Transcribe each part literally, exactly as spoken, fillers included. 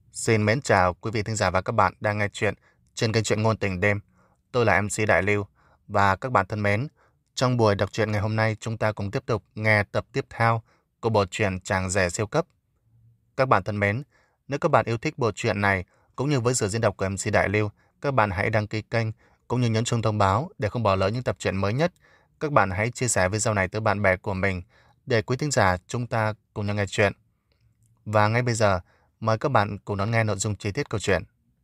Xin mến chào quý vị thính giả và các bạn đang nghe chuyện trên kênh truyện ngôn tình đêm. Tôi là em xê Đại Lưu và các bạn thân mến, trong buổi đọc truyện ngày hôm nay chúng ta cùng tiếp tục nghe tập tiếp theo của bộ truyện Chàng rể siêu cấp. Các bạn thân mến, nếu các bạn yêu thích bộ truyện này cũng như với sự diễn đọc của em xê Đại Lưu, các bạn hãy đăng ký kênh cũng như nhấn chuông thông báo để không bỏ lỡ những tập truyện mới nhất. Các bạn hãy chia sẻ video này tới bạn bè của mình để quý thính giả chúng ta cùng nhau nghe chuyện. Và ngay bây giờ, mời các bạn cùng đón nghe nội dung chi tiết câu chuyện.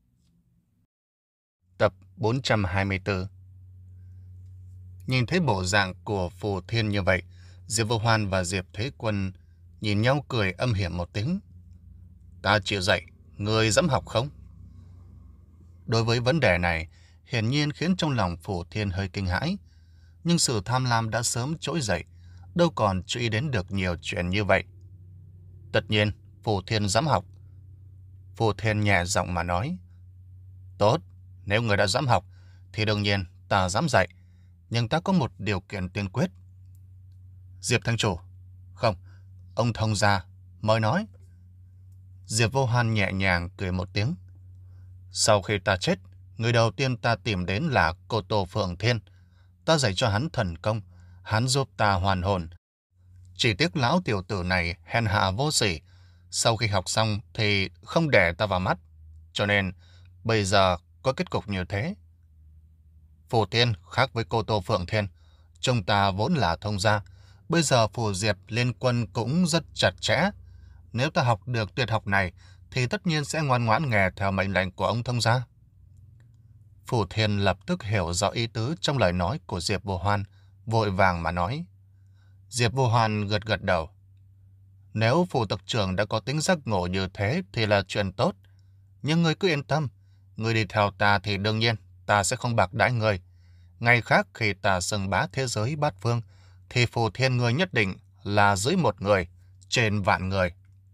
Tập bốn trăm hai mươi tư. Nhìn thấy bộ dạng của Phù Thiên như vậy, Diệp Vô Hoan và Diệp Thế Quân nhìn nhau cười âm hiểm một tiếng. Ta chịu dạy, người dám học không? Đối với vấn đề này, hiển nhiên khiến trong lòng Phù Thiên hơi kinh hãi. Nhưng sự tham lam đã sớm trỗi dậy, đâu còn chú ý đến được nhiều chuyện như vậy. Tất nhiên, Phù Thiên dám học. Phù Thiên nhẹ giọng mà nói. Tốt, nếu người đã dám học, thì đương nhiên ta dám dạy. Nhưng ta có một điều kiện tiên quyết. Diệp Thanh Chủ. Không, ông thông gia, mời nói. Diệp Vô Hoan nhẹ nhàng cười một tiếng. Sau khi ta chết, người đầu tiên ta tìm đến là Cô Tô Phượng Thiên. Ta dạy cho hắn thần công, hắn giúp ta hoàn hồn. Chỉ tiếc lão tiểu tử này hèn hạ vô sỉ. Sau khi học xong thì không để ta vào mắt. Cho nên bây giờ có kết cục như thế. Phù Thiên khác với Cô Tô Phượng Thiên. Chúng ta vốn là thông gia. Bây giờ Phù Diệp liên quân cũng rất chặt chẽ. Nếu ta học được tuyệt học này thì tất nhiên sẽ ngoan ngoãn nghe theo mệnh lệnh của ông thông gia. Phù Thiên lập tức hiểu rõ ý tứ trong lời nói của Diệp Vô Hoan, vội vàng mà nói. Diệp Vô Hoan gật gật đầu. Nếu Phù tộc trưởng đã có tính giác ngộ như thế thì là chuyện tốt. Nhưng ngươi cứ yên tâm, ngươi đi theo ta thì đương nhiên ta sẽ không bạc đãi ngươi. Ngày khác khi ta xưng bá thế giới bát phương, thì Phù Thiên ngươi nhất định là dưới một người, trên vạn người.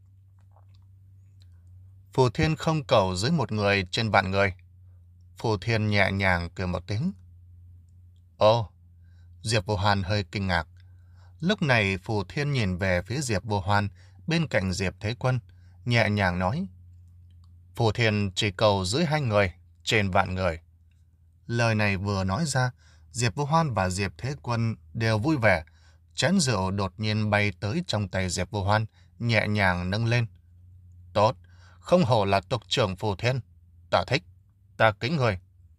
Phù Thiên không cầu dưới một người, trên vạn người. Phù Thiên nhẹ nhàng cười một tiếng. Ồ, Diệp Vô Hoan hơi kinh ngạc. Lúc này Phù Thiên nhìn về phía Diệp Vô Hoan bên cạnh Diệp Thế Quân, nhẹ nhàng nói. Phù Thiên chỉ cầu dưới hai người, trên vạn người. Lời này vừa nói ra, Diệp Vô Hoan và Diệp Thế Quân đều vui vẻ. Chén rượu đột nhiên bay tới trong tay Diệp Vô Hoan, nhẹ nhàng nâng lên. Tốt, không hổ là tộc trưởng Phù Thiên. Ta thích, ta kính người.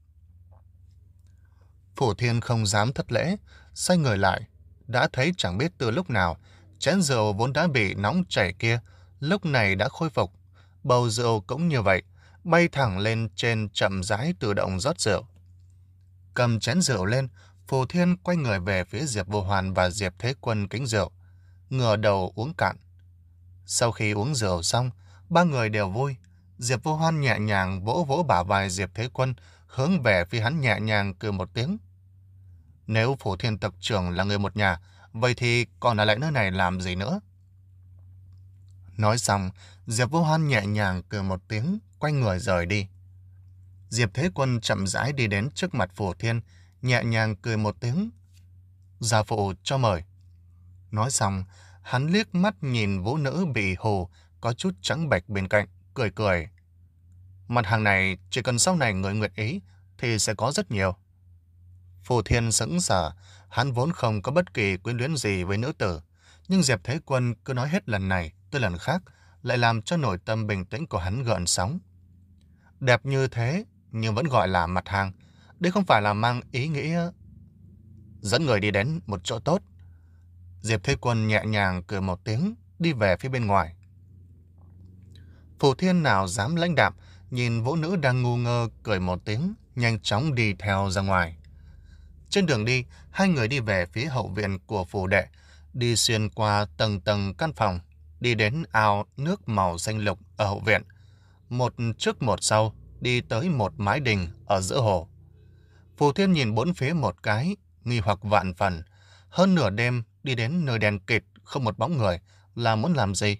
Phù Thiên không dám thất lễ, xoay người lại. Đã thấy chẳng biết từ lúc nào, chén rượu vốn đã bị nóng chảy kia, lúc này đã khôi phục. Bầu rượu cũng như vậy, bay thẳng lên trên chậm rãi tự động rót rượu. Cầm chén rượu lên, Phù Thiên quay người về phía Diệp Vô Hoan và Diệp Thế Quân kính rượu, ngửa đầu uống cạn. Sau khi uống rượu xong, ba người đều vui. Diệp Vô Hoan nhẹ nhàng vỗ vỗ bả vai Diệp Thế Quân, hướng về phía hắn nhẹ nhàng cười một tiếng. Nếu Phù Thiên tộc trưởng là người một nhà, vậy thì còn ở lại nơi này làm gì nữa? Nói xong, Diệp Vô Hoan nhẹ nhàng cười một tiếng, quay người rời đi. Diệp Thế Quân chậm rãi đi đến trước mặt Phù Thiên, nhẹ nhàng cười một tiếng. Gia phụ cho mời. Nói xong, hắn liếc mắt nhìn vũ nữ bị hù, có chút trắng bệch bên cạnh, cười cười. Mặt hàng này, chỉ cần sau này người nguyện ý, thì sẽ có rất nhiều. Phù Thiên sững sờ, hắn vốn không có bất kỳ quyến luyến gì với nữ tử, nhưng Diệp Thế Quân cứ nói hết lần này tới lần khác, lại làm cho nội tâm bình tĩnh của hắn gợn sóng. Đẹp như thế, nhưng vẫn gọi là mặt hàng, đây không phải là mang ý nghĩa. Dẫn người đi đến một chỗ tốt. Diệp Thế Quân nhẹ nhàng cười một tiếng, đi về phía bên ngoài. Phù Thiên nào dám lãnh đạm, nhìn vũ nữ đang ngu ngơ cười một tiếng, nhanh chóng đi theo ra ngoài. Trên đường đi, hai người đi về phía hậu viện của phủ đệ, đi xuyên qua tầng tầng căn phòng, đi đến ao nước màu xanh lục ở hậu viện. Một trước một sau, đi tới một mái đình ở giữa hồ. Phù Thiên nhìn bốn phía một cái, nghi hoặc vạn phần. Hơn nửa đêm đi đến nơi đèn kịt, không một bóng người, là muốn làm gì?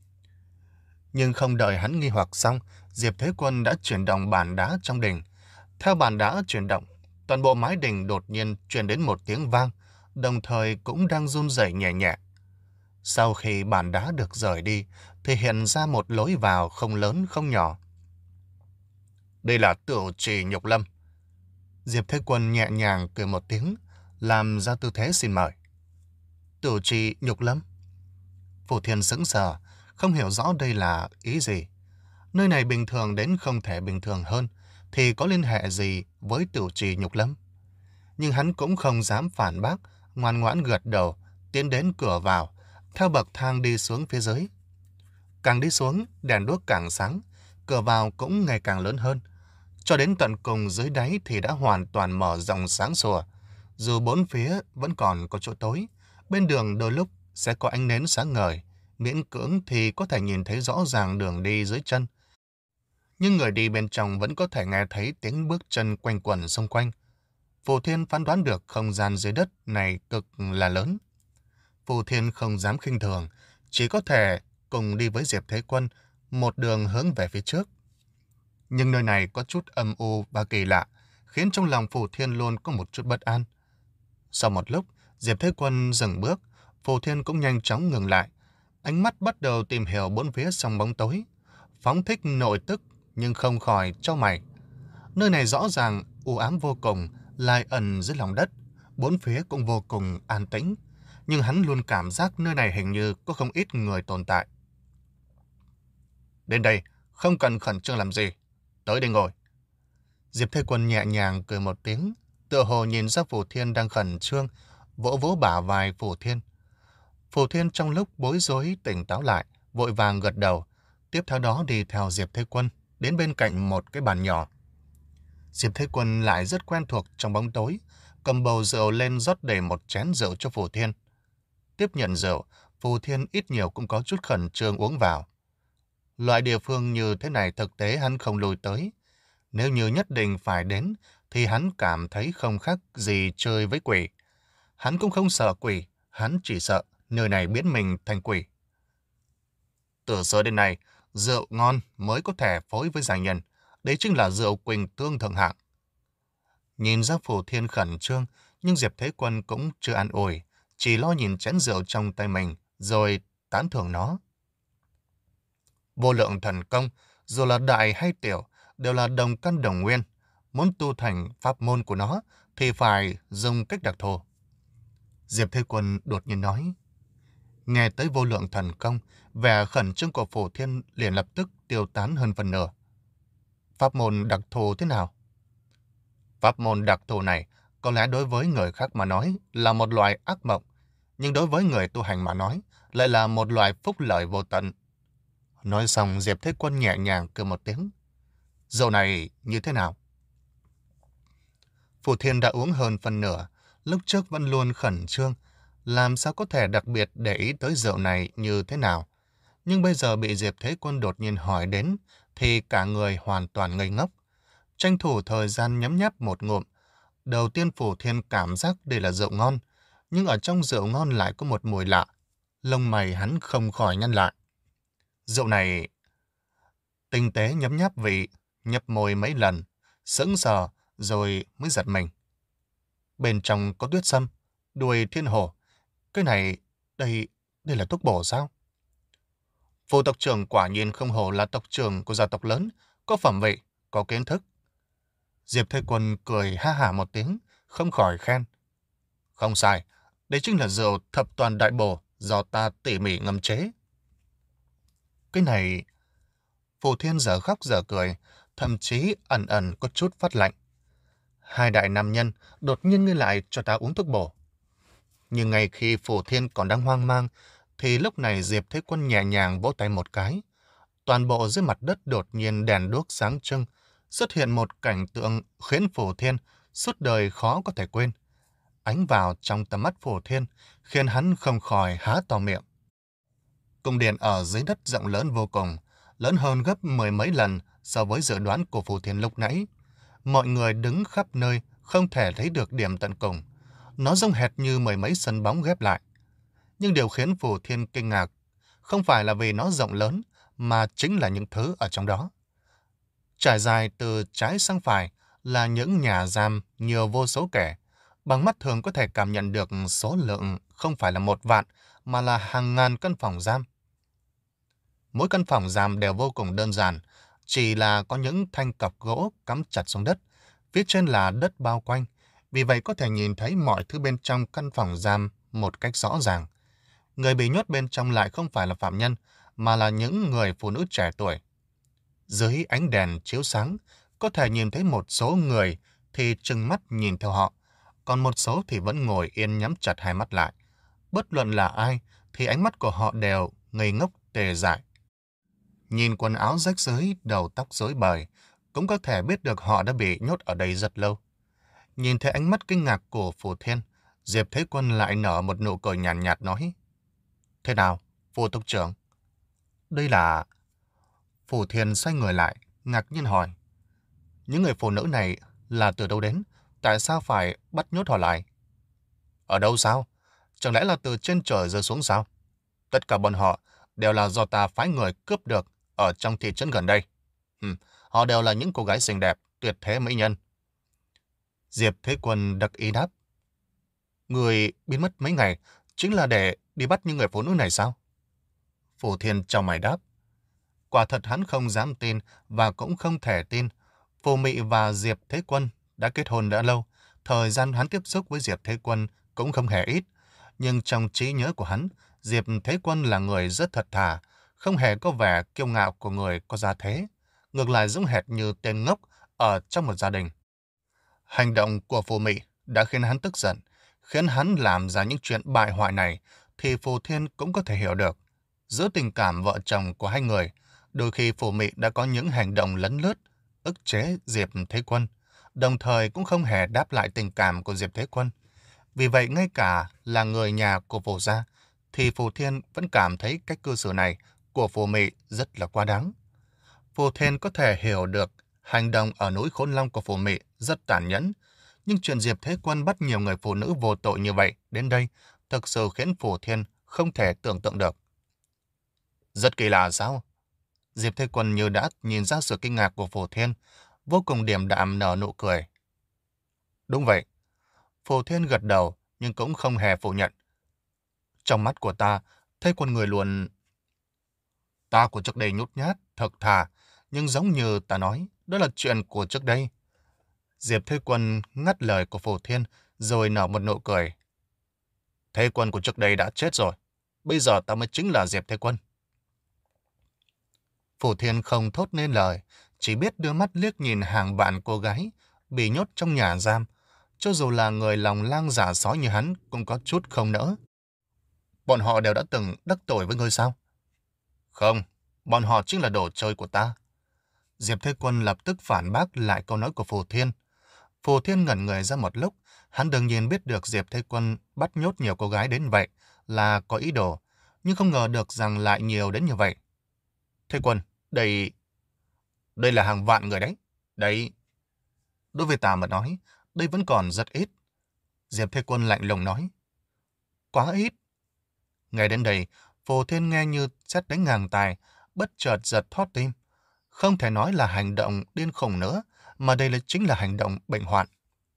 Nhưng không đợi hắn nghi hoặc xong, Diệp Thế Quân đã chuyển động bàn đá trong đình. Theo bàn đá chuyển động, toàn bộ mái đình đột nhiên truyền đến một tiếng vang, đồng thời cũng đang run rẩy nhẹ nhẹ. Sau khi bàn đá được rời đi, thì hiện ra một lối vào không lớn không nhỏ. Đây là Tửu Trì Nhục Lâm. Diệp Thế Quân nhẹ nhàng cười một tiếng, làm ra tư thế xin mời. Tửu Trì Nhục Lâm? Phù Thiên sững sờ, không hiểu rõ đây là ý gì. Nơi này bình thường đến không thể bình thường hơn, thì có liên hệ gì với Tửu Trì Nhục Lâm? Nhưng hắn cũng không dám phản bác, ngoan ngoãn gật đầu, tiến đến cửa vào, theo bậc thang đi xuống phía dưới. Càng đi xuống, đèn đuốc càng sáng, cửa vào cũng ngày càng lớn hơn. Cho đến tận cùng dưới đáy thì đã hoàn toàn mở rộng sáng sủa. Dù bốn phía vẫn còn có chỗ tối, bên đường đôi lúc sẽ có ánh nến sáng ngời, miễn cưỡng thì có thể nhìn thấy rõ ràng đường đi dưới chân. Nhưng người đi bên trong vẫn có thể nghe thấy tiếng bước chân quanh quẩn xung quanh. Phù Thiên phán đoán được không gian dưới đất này cực là lớn. Phù Thiên không dám khinh thường, chỉ có thể cùng đi với Diệp Thế Quân, một đường hướng về phía trước. Nhưng nơi này có chút âm u và kỳ lạ, khiến trong lòng Phù Thiên luôn có một chút bất an. Sau một lúc, Diệp Thế Quân dừng bước, Phù Thiên cũng nhanh chóng ngừng lại. Ánh mắt bắt đầu tìm hiểu bốn phía trong bóng tối. Phóng thích nội tức, nhưng không khỏi chau mày. Nơi này rõ ràng u ám vô cùng, lại ẩn dưới lòng đất. Bốn phía cũng vô cùng an tĩnh. Nhưng hắn luôn cảm giác nơi này hình như có không ít người tồn tại. Đến đây, không cần khẩn trương làm gì. Tới đây ngồi. Diệp Thế Quân nhẹ nhàng cười một tiếng, tựa hồ nhìn ra Phù Thiên đang khẩn trương, vỗ vỗ bả vai Phù Thiên. Phù Thiên trong lúc bối rối tỉnh táo lại, vội vàng gật đầu, tiếp theo đó đi theo Diệp Thế Quân đến bên cạnh một cái bàn nhỏ. Diệp Thế Quân lại rất quen thuộc trong bóng tối, cầm bầu rượu lên rót đầy một chén rượu cho Phù Thiên. Tiếp nhận rượu, Phù Thiên ít nhiều cũng có chút khẩn trương uống vào. Loại địa phương như thế này thực tế hắn không lùi tới. Nếu như nhất định phải đến, thì hắn cảm thấy không khác gì chơi với quỷ. Hắn cũng không sợ quỷ, hắn chỉ sợ nơi này biến mình thành quỷ. Từ xưa đến nay, rượu ngon mới có thể phối với giai nhân. Đấy chính là rượu Quỳnh Tương thượng hạng. Nhìn ra Phù Thiên khẩn trương, nhưng Diệp Thế Quân cũng chưa an ủi, chỉ lo nhìn chén rượu trong tay mình, rồi tán thưởng nó. Vô lượng thần công, dù là đại hay tiểu, đều là đồng căn đồng nguyên. Muốn tu thành pháp môn của nó, thì phải dùng cách đặc thù. Diệp Thế Quân đột nhiên nói. Nghe tới vô lượng thần công, vẻ khẩn trương của Phù Thiên liền lập tức tiêu tán hơn phần nửa. Pháp môn đặc thù thế nào? Pháp môn đặc thù này, có lẽ đối với người khác mà nói là một loại ác mộng, nhưng đối với người tu hành mà nói, lại là một loại phúc lợi vô tận. Nói xong, Diệp Thế Quân nhẹ nhàng cười một tiếng. Rượu này như thế nào? Phù Thiên đã uống hơn phần nửa, lúc trước vẫn luôn khẩn trương, làm sao có thể đặc biệt để ý tới rượu này như thế nào. Nhưng bây giờ bị Diệp Thế Quân đột nhiên hỏi đến, thì cả người hoàn toàn ngây ngốc. Tranh thủ thời gian nhấm nháp một ngụm. Đầu tiên Phù Thiên cảm giác đây là rượu ngon, nhưng ở trong rượu ngon lại có một mùi lạ. Lông mày hắn không khỏi nhăn lại. Rượu này... Tinh tế nhấm nháp vị, nhập môi mấy lần, sững sờ rồi mới giật mình. Bên trong có tuyết sâm, đuôi thiên hổ. Cái này, đây, đây là thuốc bổ sao? Phù tộc trưởng quả nhiên không hổ là tộc trưởng của gia tộc lớn, có phẩm vị, có kiến thức. Diệp Thế Quân cười ha hả một tiếng, không khỏi khen. Không sai, đây chính là rượu thập toàn đại bổ do ta tỉ mỉ ngâm chế. Cái này... Phù Thiên giờ khóc giờ cười, thậm chí ẩn ẩn có chút phát lạnh. Hai đại nam nhân đột nhiên ngưng lại cho ta uống thuốc bổ. Nhưng ngay khi Phù Thiên còn đang hoang mang, thì lúc này Diệp Thế Quân nhẹ nhàng vỗ tay một cái. Toàn bộ dưới mặt đất đột nhiên đèn đuốc sáng trưng, xuất hiện một cảnh tượng khiến Phù Thiên suốt đời khó có thể quên. Ánh vào trong tầm mắt Phù Thiên khiến hắn không khỏi há to miệng. Cung điện ở dưới đất rộng lớn vô cùng, lớn hơn gấp mười mấy lần so với dự đoán của Phù Thiên lúc nãy. Mọi người đứng khắp nơi, không thể thấy được điểm tận cùng. Nó giống hệt như mười mấy sân bóng ghép lại. Nhưng điều khiến Phù Thiên kinh ngạc không phải là vì nó rộng lớn, mà chính là những thứ ở trong đó. Trải dài từ trái sang phải là những nhà giam nhiều vô số kẻ. Bằng mắt thường có thể cảm nhận được số lượng không phải là một vạn, mà là hàng ngàn căn phòng giam. Mỗi căn phòng giam đều vô cùng đơn giản, chỉ là có những thanh cọc gỗ cắm chặt xuống đất, phía trên là đất bao quanh, vì vậy có thể nhìn thấy mọi thứ bên trong căn phòng giam một cách rõ ràng. Người bị nhốt bên trong lại không phải là phạm nhân, mà là những người phụ nữ trẻ tuổi. Dưới ánh đèn chiếu sáng, có thể nhìn thấy một số người thì trừng mắt nhìn theo họ, còn một số thì vẫn ngồi yên nhắm chặt hai mắt lại. Bất luận là ai, thì ánh mắt của họ đều ngây ngốc tê dại. Nhìn quần áo rách rưới, đầu tóc rối bời, cũng có thể biết được họ đã bị nhốt ở đây rất lâu. Nhìn thấy ánh mắt kinh ngạc của Phù Thiên, Diệp Thế Quân lại nở một nụ cười nhàn nhạt, nhạt nói: Thế nào, Phù Tộc trưởng? Đây là... Phù Thiên xoay người lại, ngạc nhiên hỏi: Những người phụ nữ này là từ đâu đến? Tại sao phải bắt nhốt họ lại? Ở đâu sao? Chẳng lẽ là từ trên trời rơi xuống sao? Tất cả bọn họ đều là do ta phái người cướp được ở trong thị trấn gần đây. Hừm, họ đều là những cô gái xinh đẹp, tuyệt thế mỹ nhân. Diệp Thế Quân đắc ý đáp: Người biến mất mấy ngày chính là để đi bắt những người phụ nữ này sao? Phù Thiên trong mày đáp: Quả thật hắn không dám tin và cũng không thể tin. Phù Mị và Diệp Thế Quân đã kết hôn đã lâu, thời gian hắn tiếp xúc với Diệp Thế Quân cũng không hề ít. Nhưng trong trí nhớ của hắn, Diệp Thế Quân là người rất thật thà, không hề có vẻ kiêu ngạo của người có gia thế, ngược lại giống hệt như tên ngốc ở trong một gia đình. Hành động của Phù Mị đã khiến hắn tức giận, khiến hắn làm ra những chuyện bại hoại này, thì Phù Thiên cũng có thể hiểu được. Giữa tình cảm vợ chồng của hai người, đôi khi Phù Mị đã có những hành động lấn lướt, ức chế Diệp Thế Quân, đồng thời cũng không hề đáp lại tình cảm của Diệp Thế Quân. Vì vậy, ngay cả là người nhà của Phù gia, thì Phù Thiên vẫn cảm thấy cách cư xử này của Phù Mị rất là quá đáng. Phù Thiên có thể hiểu được hành động ở núi Khốn Long của Phù Mị rất tàn nhẫn, nhưng chuyện Diệp Thế Quân bắt nhiều người phụ nữ vô tội như vậy đến đây thực sự khiến Phù Thiên không thể tưởng tượng được. Rất kỳ lạ sao? Diệp Thế Quân như đã nhìn ra sự kinh ngạc của Phù Thiên, vô cùng điềm đạm nở nụ cười. Đúng vậy. Phù Thiên gật đầu nhưng cũng không hề phủ nhận. Trong mắt của ta, thấy con người luôn... Ta của trước đây nhút nhát, thật thà, nhưng giống như ta nói, đó là chuyện của trước đây. Diệp Thế Quân ngắt lời của Phù Thiên, rồi nở một nụ cười. Thế Quân của trước đây đã chết rồi, bây giờ ta mới chính là Diệp Thế Quân. Phù Thiên không thốt nên lời, chỉ biết đưa mắt liếc nhìn hàng vạn cô gái bị nhốt trong nhà giam. Cho dù là người lòng lang giả sói như hắn cũng có chút không nỡ. Bọn họ đều đã từng đắc tội với ngươi sao? Không, bọn họ chính là đồ chơi của ta. Diệp Thế Quân lập tức phản bác lại câu nói của Phù Thiên. Phù Thiên ngẩn người ra một lúc, hắn đương nhiên biết được Diệp Thế Quân bắt nhốt nhiều cô gái đến vậy là có ý đồ, nhưng không ngờ được rằng lại nhiều đến như vậy. Thế Quân, đây... Đây là hàng vạn người đấy. Đấy... Đối với ta mà nói, đây vẫn còn rất ít. Diệp Thế Quân lạnh lùng nói. Quá ít. Ngay đến đây, Phù Thiên nghe như sét đánh ngang tai, bất chợt giật thót tim. Không thể nói là hành động điên khùng nữa, mà đây là chính là hành động bệnh hoạn.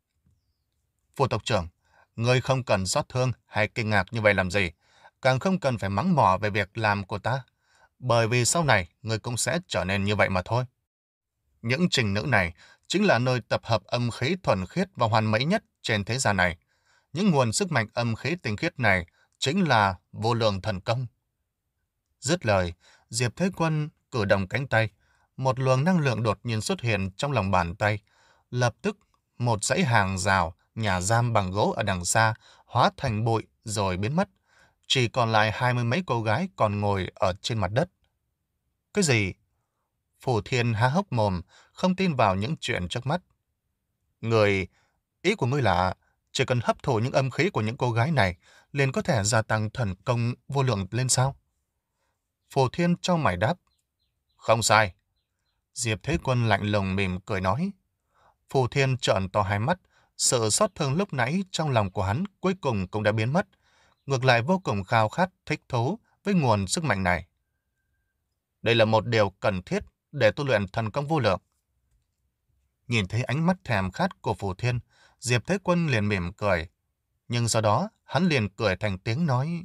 Phù tộc trưởng, ngươi không cần xót thương hay kinh ngạc như vậy làm gì, càng không cần phải mắng mỏ về việc làm của ta, bởi vì sau này ngươi cũng sẽ trở nên như vậy mà thôi. Những trình nữ này chính là nơi tập hợp âm khí thuần khiết và hoàn mỹ nhất trên thế gian này. Những nguồn sức mạnh âm khí tinh khiết này chính là vô lượng thần công. Dứt lời, Diệp Thế Quân cử động cánh tay, một luồng năng lượng đột nhiên xuất hiện trong lòng bàn tay. Lập tức, một dãy hàng rào, nhà giam bằng gỗ ở đằng xa hóa thành bụi rồi biến mất. Chỉ còn lại hai mươi mấy cô gái còn ngồi ở trên mặt đất. Cái gì? Phù Thiên há hốc mồm, không tin vào những chuyện trước mắt. Người, ý của ngươi là chỉ cần hấp thụ những âm khí của những cô gái này liền có thể gia tăng thần công vô lượng lên sao? Phù Thiên cho mày đáp. Không sai. Diệp Thế Quân lạnh lùng mỉm cười nói. Phù Thiên trợn to hai mắt, sự xót thương lúc nãy trong lòng của hắn cuối cùng cũng đã biến mất, ngược lại vô cùng khao khát thích thú với nguồn sức mạnh này. Đây là một điều cần thiết để tu luyện thần công vô lượng. Nhìn thấy ánh mắt thèm khát của Phù Thiên, Diệp Thế Quân liền mỉm cười. Nhưng sau đó, hắn liền cười thành tiếng nói.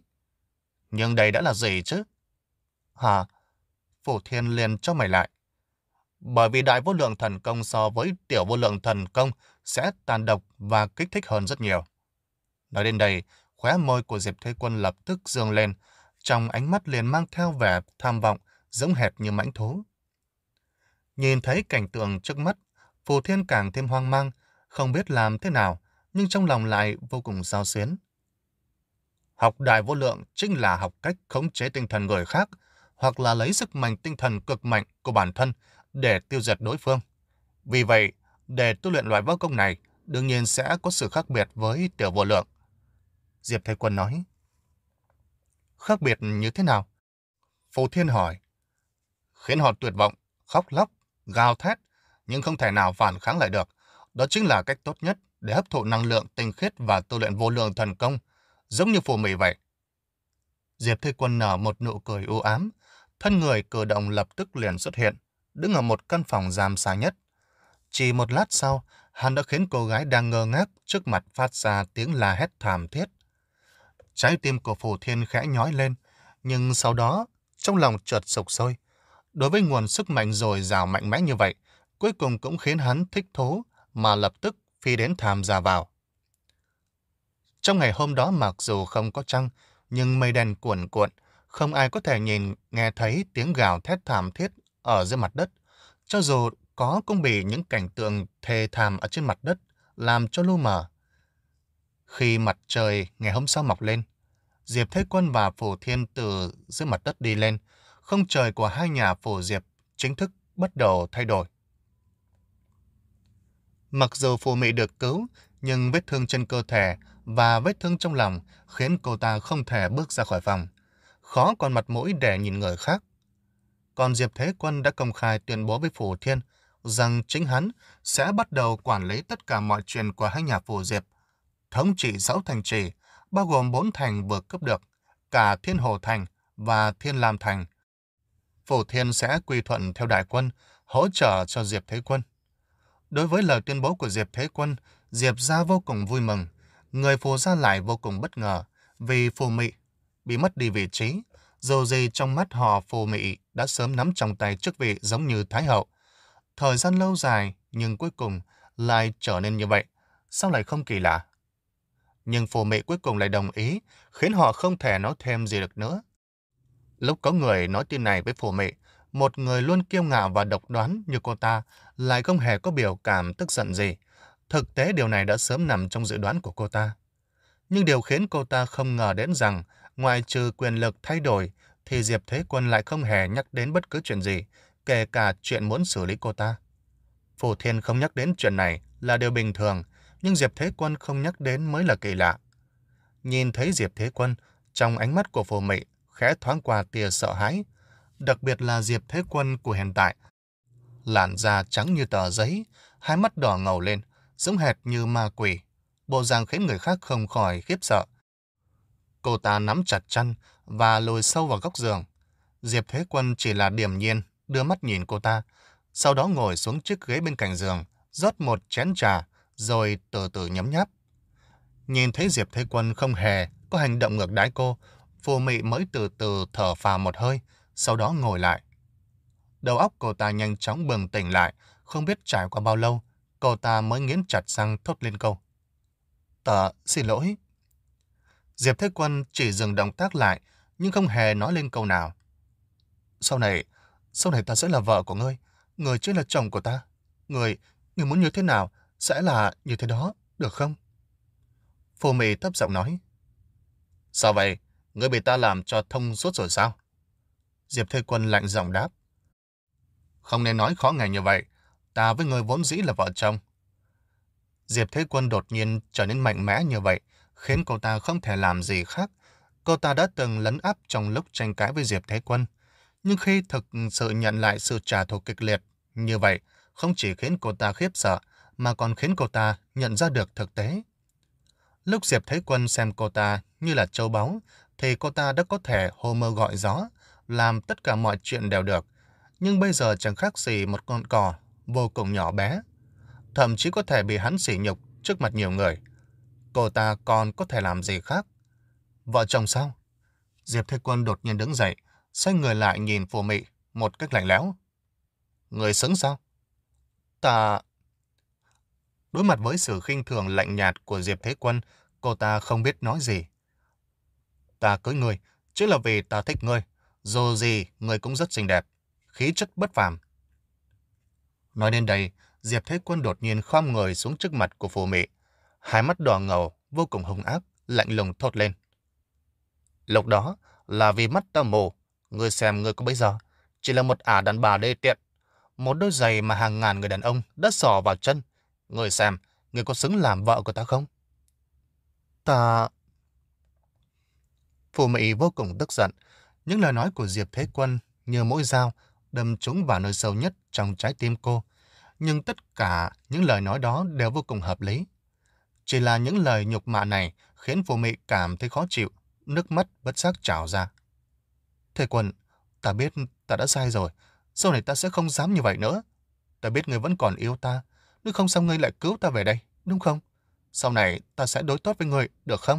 Nhưng đây đã là gì chứ? Hả? Phù Thiên liền cho mày lại. bởi vì đại vô lượng thần công so với tiểu vô lượng thần công sẽ tàn độc và kích thích hơn rất nhiều. Nói đến đây, khóe môi của Diệp Thế Quân lập tức dương lên, trong ánh mắt liền mang theo vẻ tham vọng, giống hệt như mãnh thú. Nhìn thấy cảnh tượng trước mắt, Phù Thiên càng thêm hoang mang, không biết làm thế nào, nhưng trong lòng lại vô cùng xao xuyến. Học đại vô lượng chính là học cách khống chế tinh thần người khác, hoặc là lấy sức mạnh tinh thần cực mạnh của bản thân để tiêu diệt đối phương. Vì vậy, để tu luyện loại võ công này, đương nhiên sẽ có sự khác biệt với tiểu vô lượng. Diệp Thế Quân nói. Khác biệt như thế nào? Phù Thiên hỏi. Khiến họ tuyệt vọng, khóc lóc, gào thét, nhưng không thể nào phản kháng lại được. Đó chính là cách tốt nhất để hấp thụ năng lượng tinh khiết và tu luyện vô lượng thần công, giống như phù mị vậy. Diệp Thế Quân nở một nụ cười u ám, thân người cử động lập tức liền xuất hiện, đứng ở một căn phòng giam xa nhất. Chỉ một lát sau, hắn đã khiến cô gái đang ngơ ngác trước mặt phát ra tiếng la hét thảm thiết. Trái tim của Phù Thiên khẽ nhói lên, nhưng sau đó, trong lòng chợt sục sôi. Đối với nguồn sức mạnh dồi dào mạnh mẽ như vậy, cuối cùng cũng khiến hắn thích thú mà lập tức phi đến tham gia vào. Trong ngày hôm đó mặc dù không có trăng, nhưng mây đen cuồn cuộn, không ai có thể nhìn nghe thấy tiếng gào thét thảm thiết ở dưới mặt đất. Cho dù có cũng bị những cảnh tượng thê thảm ở trên mặt đất làm cho lu mờ. Khi mặt trời ngày hôm sau mọc lên, Diệp Thế Quân và Phù Thiên từ dưới mặt đất đi lên, không trời của hai nhà Phù Diệp chính thức bắt đầu thay đổi. Mặc dù Phù Mị được cứu, nhưng vết thương trên cơ thể và vết thương trong lòng khiến cô ta không thể bước ra khỏi phòng, khó còn mặt mũi để nhìn người khác. Còn Diệp Thế Quân đã công khai tuyên bố với Phù Thiên rằng chính hắn sẽ bắt đầu quản lý tất cả mọi chuyện của hai nhà Phù Diệp, thống trị sáu thành trì, bao gồm bốn thành vừa cướp được, cả Thiên Hồ Thành và Thiên Lam Thành. Phù Thiên sẽ quy thuận theo đại quân, hỗ trợ cho Diệp Thế Quân. Đối với lời tuyên bố của Diệp Thế Quân, Diệp gia vô cùng vui mừng. Người Phù gia lại vô cùng bất ngờ, vì Phù Mị bị mất đi vị trí. Dù gì trong mắt họ, Phù Mị đã sớm nắm trong tay chức vị giống như Thái Hậu. Thời gian lâu dài, nhưng cuối cùng lại trở nên như vậy. Sao lại không kỳ lạ? Nhưng Phù Mị cuối cùng lại đồng ý, khiến họ không thể nói thêm gì được nữa. Lúc có người nói tin này với Phù Mị, một người luôn kiêu ngạo và độc đoán như cô ta lại không hề có biểu cảm tức giận gì. Thực tế điều này đã sớm nằm trong dự đoán của cô ta. Nhưng điều khiến cô ta không ngờ đến rằng, ngoài trừ quyền lực thay đổi, thì Diệp Thế Quân lại không hề nhắc đến bất cứ chuyện gì, kể cả chuyện muốn xử lý cô ta. Phù Thiên không nhắc đến chuyện này là điều bình thường, nhưng Diệp Thế Quân không nhắc đến mới là kỳ lạ. Nhìn thấy Diệp Thế Quân, trong ánh mắt của Phù Mị khẽ thoáng qua tia sợ hãi, đặc biệt là Diệp Thế Quân của hiện tại. Làn da trắng như tờ giấy, hai mắt đỏ ngầu lên, giống hệt như ma quỷ, bộ dạng khiến người khác không khỏi khiếp sợ. Cô ta nắm chặt chân và lùi sâu vào góc giường. Diệp Thế Quân chỉ là điềm nhiên đưa mắt nhìn cô ta, sau đó ngồi xuống chiếc ghế bên cạnh giường, rót một chén trà, rồi từ từ nhấm nháp. Nhìn thấy Diệp Thế Quân không hề có hành động ngược đãi cô, Phù Mị mới từ từ thở phào một hơi, sau đó ngồi lại. Đầu óc cô ta nhanh chóng bừng tỉnh lại, không biết trải qua bao lâu, cô ta mới nghiến chặt răng thốt lên câu: "Tớ xin lỗi." Diệp Thế Quân chỉ dừng động tác lại, nhưng không hề nói lên câu nào. Sau này, sau này ta sẽ là vợ của ngươi, người chính là chồng của ta. Người, người muốn như thế nào, sẽ là như thế đó, được không? Phù Mị thấp giọng nói. Sao vậy? Ngươi bị ta làm cho thông suốt rồi sao? Diệp Thế Quân lạnh giọng đáp. Không nên nói khó nghe như vậy, ta với ngươi vốn dĩ là vợ chồng. Diệp Thế Quân đột nhiên trở nên mạnh mẽ như vậy, khiến cô ta không thể làm gì khác. Cô ta đã từng lấn áp trong lúc tranh cãi với Diệp Thế Quân, nhưng khi thực sự nhận lại sự trả thù kịch liệt như vậy, không chỉ khiến cô ta khiếp sợ, mà còn khiến cô ta nhận ra được thực tế. Lúc Diệp Thế Quân xem cô ta như là châu báu, thì cô ta đã có thể hô mưa gọi gió, làm tất cả mọi chuyện đều được. Nhưng bây giờ chẳng khác gì một con cò vô cùng nhỏ bé, thậm chí có thể bị hắn sỉ nhục trước mặt nhiều người. Cô ta còn có thể làm gì khác? Vợ chồng sao? Diệp Thế Quân đột nhiên đứng dậy, xoay người lại nhìn Phù Mị một cách lạnh lẽo. Người xứng sao? Ta... Đối mặt với sự khinh thường lạnh nhạt của Diệp Thế Quân, cô ta không biết nói gì. Ta cưới ngươi, chứ là vì ta thích ngươi. Dù gì, ngươi cũng rất xinh đẹp, khí chất bất phàm. Nói đến đây, Diệp Thế Quân đột nhiên khom người xuống trước mặt của Phù Mị. Hai mắt đỏ ngầu, vô cùng hung ác, lạnh lùng thốt lên. Lúc đó là vì mắt ta mù, ngươi xem ngươi có bây giờ, chỉ là một ả đàn bà đê tiện. Một đôi giày mà hàng ngàn người đàn ông đã sò vào chân. Ngươi xem, ngươi có xứng làm vợ của ta không? Ta... Phù Mị vô cùng tức giận. Những lời nói của Diệp Thế Quân như mũi dao đâm trúng vào nơi sâu nhất trong trái tim cô. Nhưng tất cả những lời nói đó đều vô cùng hợp lý. Chỉ là những lời nhục mạ này khiến Phù Mị cảm thấy khó chịu, nước mắt bất giác trào ra. Thế Quân, ta biết ta đã sai rồi. Sau này ta sẽ không dám như vậy nữa. Ta biết ngươi vẫn còn yêu ta. Nếu không sao ngươi lại cứu ta về đây, đúng không? Sau này ta sẽ đối tốt với ngươi, được không?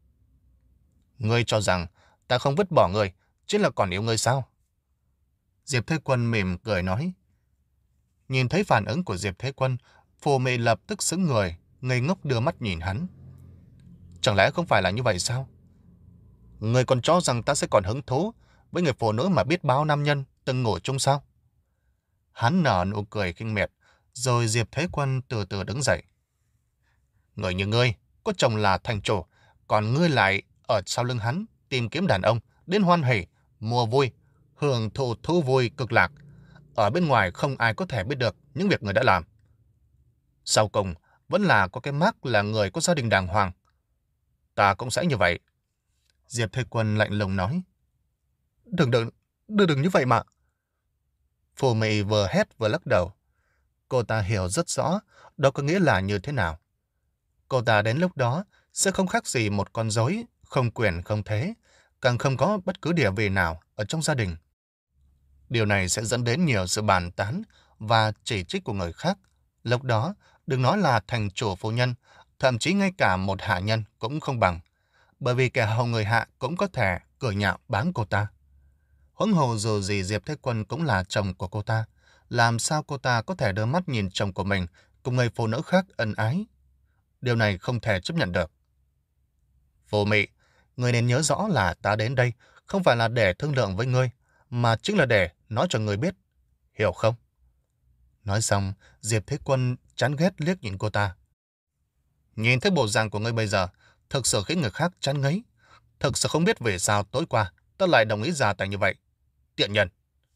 Ngươi cho rằng ta không vứt bỏ ngươi, chính là còn yêu ngươi sao? Diệp Thế Quân mỉm cười nói. Nhìn thấy phản ứng của Diệp Thế Quân, Phù Mị lập tức sững người, ngây ngốc đưa mắt nhìn hắn. Chẳng lẽ không phải là như vậy sao? Ngươi còn cho rằng ta sẽ còn hứng thú với người phụ nữ mà biết bao nam nhân từng ngủ chung sao? Hắn nở nụ cười khinh miệt, rồi Diệp Thế Quân từ từ đứng dậy. Người như ngươi, có chồng là thành chủ, còn ngươi lại ở sau lưng hắn tìm kiếm đàn ông đến hoan hỉ, mua vui, hưởng thụ thú vui cực lạc. Ở bên ngoài không ai có thể biết được những việc người đã làm. Sau cùng, vẫn là có cái mác là người có gia đình đàng hoàng. Ta cũng sẽ như vậy. Diệp Thế Quân lạnh lùng nói. Đừng đừng, đừng đừng như vậy mà. Phù Mị vừa hét vừa lắc đầu. Cô ta hiểu rất rõ đó có nghĩa là như thế nào. Cô ta đến lúc đó sẽ không khác gì một con rối, không quyền không thế, càng không có bất cứ địa vị nào ở trong gia đình. Điều này sẽ dẫn đến nhiều sự bàn tán và chỉ trích của người khác. Lúc đó, đừng nói là thành chủ phu nhân, thậm chí ngay cả một hạ nhân cũng không bằng. Bởi vì kẻ hầu người hạ cũng có thể cười nhạo báng cô ta. Huống hồ dù gì Diệp Thế Quân cũng là chồng của cô ta. Làm sao cô ta có thể đưa mắt nhìn chồng của mình cùng người phụ nữ khác ân ái? Điều này không thể chấp nhận được. Phù Mị, ngươi nên nhớ rõ là ta đến đây không phải là để thương lượng với ngươi, mà chính là để nói cho ngươi biết. Hiểu không? Nói xong, Diệp Thế Quân chán ghét liếc nhìn cô ta. Nhìn thấy bộ dạng của ngươi bây giờ, thực sự khiến người khác chán ngấy. Thực sự không biết vì sao tối qua ta lại đồng ý ra tay như vậy. Tiện nhân.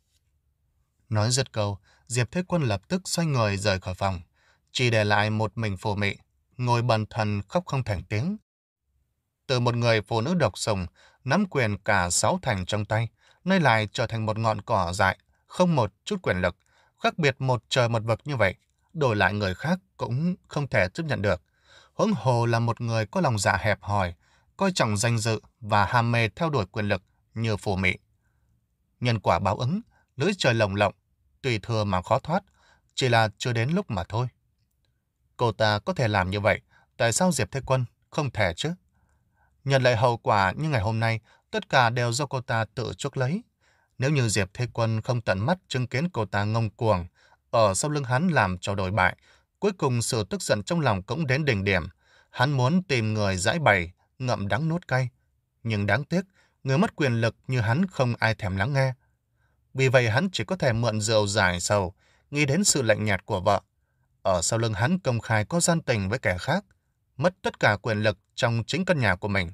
Nói dứt câu, Diệp Thế Quân lập tức xoay người rời khỏi phòng, chỉ để lại một mình Phù Mị, ngồi bần thần khóc không thành tiếng. Từ một người phụ nữ độc sủng, nắm quyền cả sáu thành trong tay, nay lại trở thành một ngọn cỏ dại, không một chút quyền lực, khác biệt một trời một vực như vậy, đổi lại người khác cũng không thể chấp nhận được. Huống hồ là một người có lòng dạ hẹp hòi, coi trọng danh dự và ham mê theo đuổi quyền lực như Phù Mị. Nhân quả báo ứng, lưỡi trời lồng lộng, tùy thừa mà khó thoát, chỉ là chưa đến lúc mà thôi. Cô ta có thể làm như vậy, tại sao Diệp Thế Quân không thể chứ? Nhận lại hậu quả như ngày hôm nay, tất cả đều do cô ta tự chuốc lấy. Nếu như Diệp Thế Quân không tận mắt chứng kiến cô ta ngông cuồng, ở sau lưng hắn làm cho đổi bại, cuối cùng sự tức giận trong lòng cũng đến đỉnh điểm. Hắn muốn tìm người giải bày, ngậm đắng nuốt cay. Nhưng đáng tiếc, người mất quyền lực như hắn không ai thèm lắng nghe. Vì vậy hắn chỉ có thể mượn rượu giải sầu, nghĩ đến sự lạnh nhạt của vợ. Ở sau lưng hắn công khai có gian tình với kẻ khác, mất tất cả quyền lực trong chính căn nhà của mình.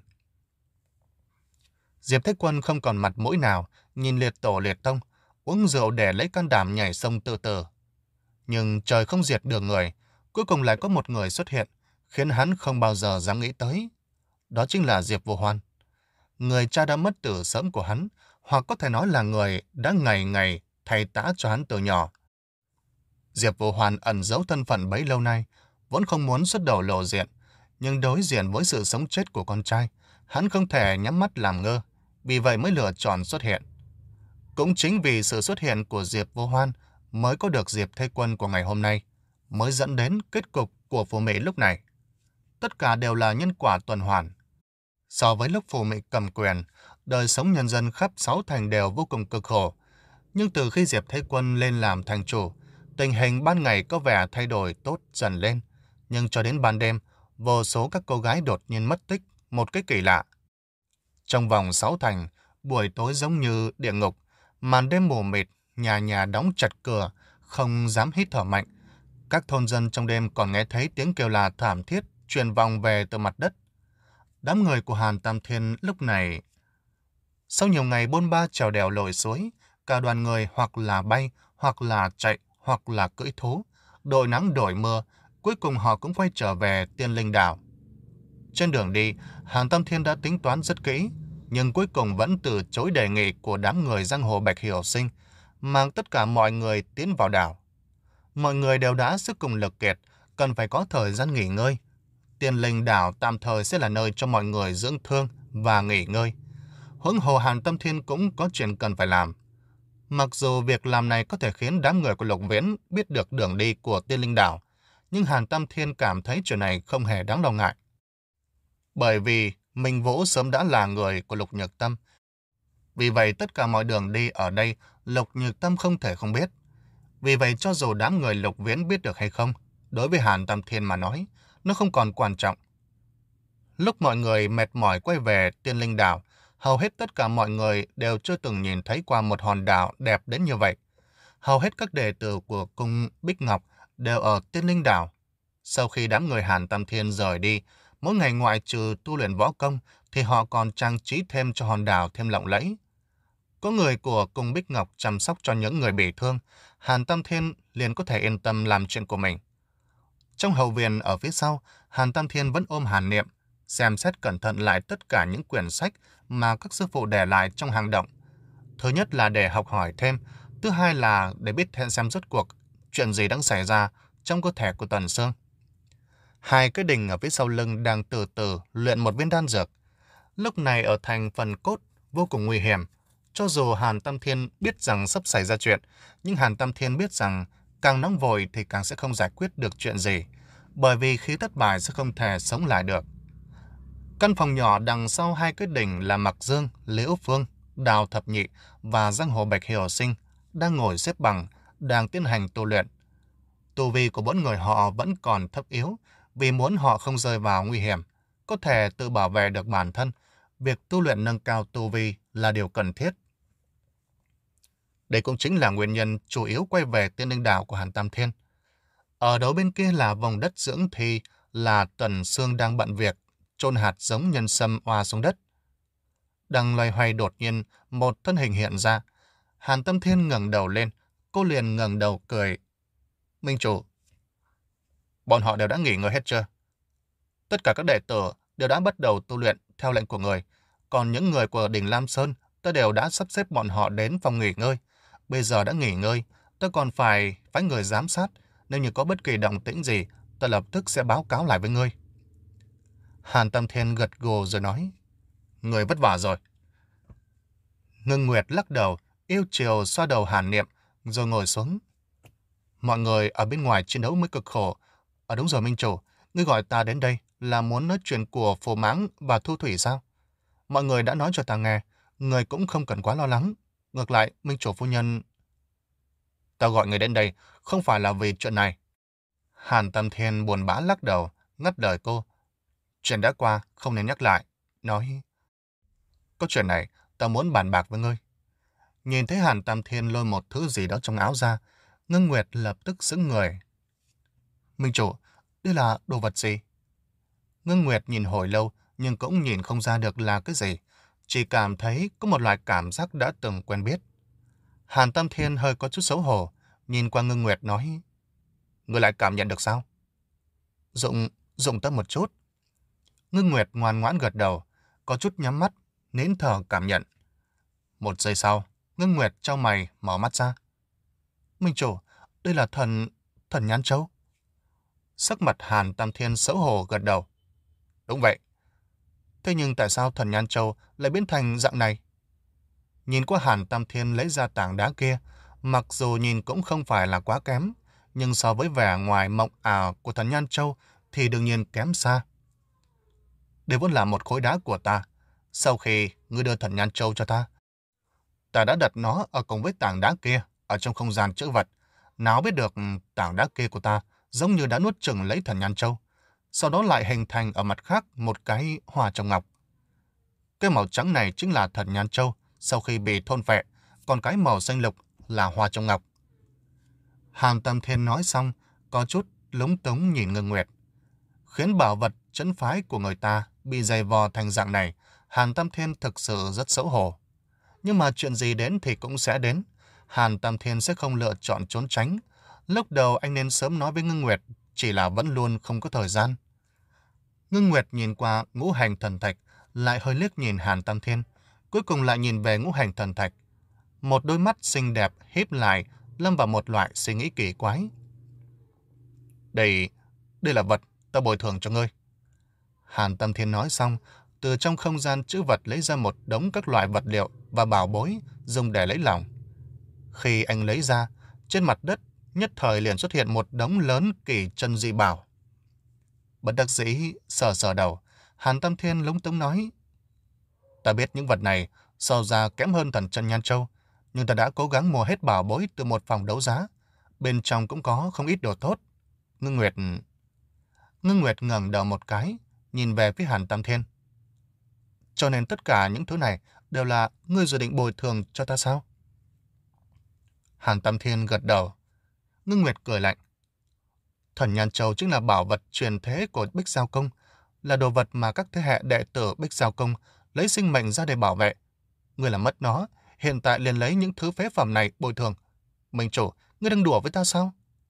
Diệp Thế Quân không còn mặt mũi nào, nhìn liệt tổ liệt tông, uống rượu để lấy can đảm nhảy sông từ từ. Nhưng trời không diệt được người, cuối cùng lại có một người xuất hiện, khiến hắn không bao giờ dám nghĩ tới. Đó chính là Diệp Vô Hoan. Người cha đã mất từ sớm của hắn, hoặc có thể nói là người đã ngày ngày thay tã cho hắn từ nhỏ. Diệp Vô Hoan ẩn giấu thân phận bấy lâu nay, vốn không muốn xuất đầu lộ diện, nhưng đối diện với sự sống chết của con trai, hắn không thể nhắm mắt làm ngơ, vì vậy mới lựa chọn xuất hiện. Cũng chính vì sự xuất hiện của Diệp Vô Hoan mới có được Diệp Thế Quân của ngày hôm nay, mới dẫn đến kết cục của Phù Mị lúc này. Tất cả đều là nhân quả tuần hoàn. So với lúc Phù Mị cầm quyền, đời sống nhân dân khắp sáu thành đều vô cùng cực khổ. Nhưng từ khi Diệp Thế Quân lên làm thành chủ, tình hình ban ngày có vẻ thay đổi tốt dần lên. Nhưng cho đến ban đêm, vô số các cô gái đột nhiên mất tích một cách kỳ lạ. Trong vòng sáu thành, buổi tối giống như địa ngục, màn đêm mù mịt, nhà nhà đóng chặt cửa, không dám hít thở mạnh. Các thôn dân trong đêm còn nghe thấy tiếng kêu la thảm thiết truyền vọng về từ mặt đất. Đám người của Hàn Tam Thiên lúc này, sau nhiều ngày bôn ba trèo đèo lội suối, cả đoàn người hoặc là bay, hoặc là chạy, hoặc là cưỡi thú, đội nắng đổi mưa, cuối cùng họ cũng quay trở về Tiên Linh Đảo. Trên đường đi, Hàn Tam Thiên đã tính toán rất kỹ, nhưng cuối cùng vẫn từ chối đề nghị của đám người giang hồ Bạch Hiểu Sinh, mang tất cả mọi người tiến vào đảo. Mọi người đều đã sức cùng lực kiệt, cần phải có thời gian nghỉ ngơi. Tiên Linh Đảo tạm thời sẽ là nơi cho mọi người dưỡng thương và nghỉ ngơi. Huống hồ Hàn Tam Thiên cũng có chuyện cần phải làm. Mặc dù việc làm này có thể khiến đám người của Lục Viễn biết được đường đi của Tiên Linh Đảo, nhưng Hàn Tam Thiên cảm thấy chuyện này không hề đáng lo ngại. Bởi vì Minh Vũ sớm đã là người của Lục Nhược Tâm. Vì vậy tất cả mọi đường đi ở đây Lục Nhược Tâm không thể không biết. Vì vậy cho dù đám người Lục Viễn biết được hay không, đối với Hàn Tam Thiên mà nói, nó không còn quan trọng. Lúc mọi người mệt mỏi quay về Tiên Linh Đảo, hầu hết tất cả mọi người đều chưa từng nhìn thấy qua một hòn đảo đẹp đến như vậy. Hầu hết các đệ tử của cung Bích Ngọc đều ở Tiên Linh Đảo. Sau khi đám người Hàn Tam Thiên rời đi, mỗi ngày ngoại trừ tu luyện võ công thì họ còn trang trí thêm cho hòn đảo thêm lộng lẫy. Có người của cung Bích Ngọc chăm sóc cho những người bị thương, Hàn Tam Thiên liền có thể yên tâm làm chuyện của mình. Trong hậu viện ở phía sau, Hàn Tam Thiên vẫn ôm Hàn Niệm, xem xét cẩn thận lại tất cả những quyển sách mà các sư phụ để lại trong hang động. Thứ nhất là để học hỏi thêm, thứ hai là để biết thêm xem rốt cuộc chuyện gì đang xảy ra trong cơ thể của Tần Sương. Hai cái đình ở phía sau lưng đang từ từ luyện một viên đan dược. Lúc này ở thành phần cốt vô cùng nguy hiểm. Cho dù Hàn Tam Thiên biết rằng sắp xảy ra chuyện, nhưng Hàn Tam Thiên biết rằng càng nóng vội thì càng sẽ không giải quyết được chuyện gì, bởi vì khi thất bại sẽ không thể sống lại được. Căn phòng nhỏ đằng sau hai cái đỉnh là Mặc Dương, Liễu Phương, Đào Thập Nhị và giang hồ Bạch Hiểu Sinh đang ngồi xếp bằng, đang tiến hành tu luyện. Tu vi của bốn người họ vẫn còn thấp yếu, vì muốn họ không rơi vào nguy hiểm, có thể tự bảo vệ được bản thân. Việc tu luyện nâng cao tu vi là điều cần thiết. Đây cũng chính là nguyên nhân chủ yếu quay về Tiên Linh Đảo của Hàn Tam Thiên. Ở đó bên kia là vùng đất dưỡng thi, là Tần Sương đang bận việc chôn hạt giống nhân sâm oa xuống đất. Đang loay hoay đột nhiên một thân hình hiện ra. Hàn Tam Thiên ngẩng đầu lên, cô liền ngẩng đầu cười. Minh chủ, bọn họ đều đã nghỉ ngơi hết chưa? Tất cả các đệ tử đều đã bắt đầu tu luyện theo lệnh của người. Còn những người của đỉnh Lam Sơn, ta đều đã sắp xếp bọn họ đến phòng nghỉ ngơi. Bây giờ đã nghỉ ngơi, ta còn phải phái người giám sát. Nếu như có bất kỳ động tĩnh gì, ta lập tức sẽ báo cáo lại với ngươi. Hàn Tam Thiên gật gù rồi nói, người vất vả rồi. Ngưng Nguyệt lắc đầu, yêu chiều xoa đầu Hàn Niệm, rồi ngồi xuống. Mọi người ở bên ngoài chiến đấu mới cực khổ. À đúng rồi Minh chủ, ngươi gọi ta đến đây là muốn nói chuyện của Phù Mãng và Thu Thủy sao? Mọi người đã nói cho ta nghe, người cũng không cần quá lo lắng. Ngược lại, Minh chủ phu nhân... Ta gọi người đến đây không phải là vì chuyện này. Hàn Tam Thiên buồn bã lắc đầu, ngắt lời cô. Chuyện đã qua, không nên nhắc lại. Nói, có chuyện này, ta muốn bàn bạc với ngươi. Nhìn thấy Hàn Tam Thiên lôi một thứ gì đó trong áo ra, Ngưng Nguyệt lập tức sững người. Minh chủ, đây là đồ vật gì? Ngưng Nguyệt nhìn hồi lâu, nhưng cũng nhìn không ra được là cái gì. Chỉ cảm thấy có một loại cảm giác đã từng quen biết. Hàn Tam Thiên hơi có chút xấu hổ, nhìn qua Ngưng Nguyệt nói, ngươi lại cảm nhận được sao? Dụng, dụng tâm một chút. Ngưng Nguyệt ngoan ngoãn gật đầu, có chút nhắm mắt, nín thở cảm nhận. Một giây sau, Ngưng Nguyệt chau mày mở mắt ra. Minh chủ, đây là thần... thần Nhan Châu. Sắc mặt Hàn Tam Thiên xấu hổ gật đầu. Đúng vậy. Thế nhưng tại sao thần Nhan Châu lại biến thành dạng này? Nhìn qua Hàn Tam Thiên lấy ra tảng đá kia, mặc dù nhìn cũng không phải là quá kém, nhưng so với vẻ ngoài mộng ảo của thần Nhan Châu thì đương nhiên kém xa. Đây vốn là một khối đá của ta. Sau khi ngươi đưa thần Nhan Châu cho ta, ta đã đặt nó ở cùng với tảng đá kia, ở trong không gian trữ vật. Nào biết được tảng đá kia của ta giống như đã nuốt chửng lấy thần Nhan Châu, sau đó lại hình thành ở mặt khác một cái hoa trong ngọc. Cái màu trắng này chính là thần Nhan Châu sau khi bị thôn phệ, còn cái màu xanh lục là hoa trong ngọc. Hàn Tam Thiên nói xong, có chút lúng túng nhìn Ngưng Nguyệt. Khiến bảo vật trấn phái của người ta bị dày vò thành dạng này, Hàn Tam Thiên thực sự rất xấu hổ. Nhưng mà chuyện gì đến thì cũng sẽ đến. Hàn Tam Thiên sẽ không lựa chọn trốn tránh. Lúc đầu anh nên sớm nói với Ngưng Nguyệt, chỉ là vẫn luôn không có thời gian. Ngưng Nguyệt nhìn qua ngũ hành thần thạch, lại hơi liếc nhìn Hàn Tam Thiên, cuối cùng lại nhìn về ngũ hành thần thạch. Một đôi mắt xinh đẹp híp lại, lâm vào một loại suy nghĩ kỳ quái. Đây, đây là vật ta bồi thường cho ngươi. Hàn Tam Thiên nói xong, từ trong không gian trữ vật lấy ra một đống các loại vật liệu và bảo bối dùng để lấy lòng. Khi anh lấy ra, trên mặt đất nhất thời liền xuất hiện một đống lớn kỳ chân dị bảo. Bất đắc dĩ sờ sờ đầu, Hàn Tam Thiên lúng túng nói: Ta biết những vật này so ra kém hơn thần chân Nhan Châu, nhưng ta đã cố gắng mua hết bảo bối từ một phòng đấu giá. Bên trong cũng có không ít đồ tốt. Ngưng Nguyệt... Ngưng Nguyệt ngẩng đầu một cái, nhìn về phía Hàn Tam Thiên. Cho nên tất cả những thứ này đều là ngươi dự định bồi thường cho ta sao? Hàn Tam Thiên gật đầu. Ngưng Nguyệt cười lạnh. Thần Nhan Châu chính là bảo vật truyền thế của Bích Giao Công, là đồ vật mà các thế hệ đệ tử Bích Giao Công lấy sinh mệnh ra để bảo vệ. Ngươi làm mất nó, hiện tại liền lấy những thứ phế phẩm này bồi thường. Minh chủ, ngươi đang đùa với ta sao?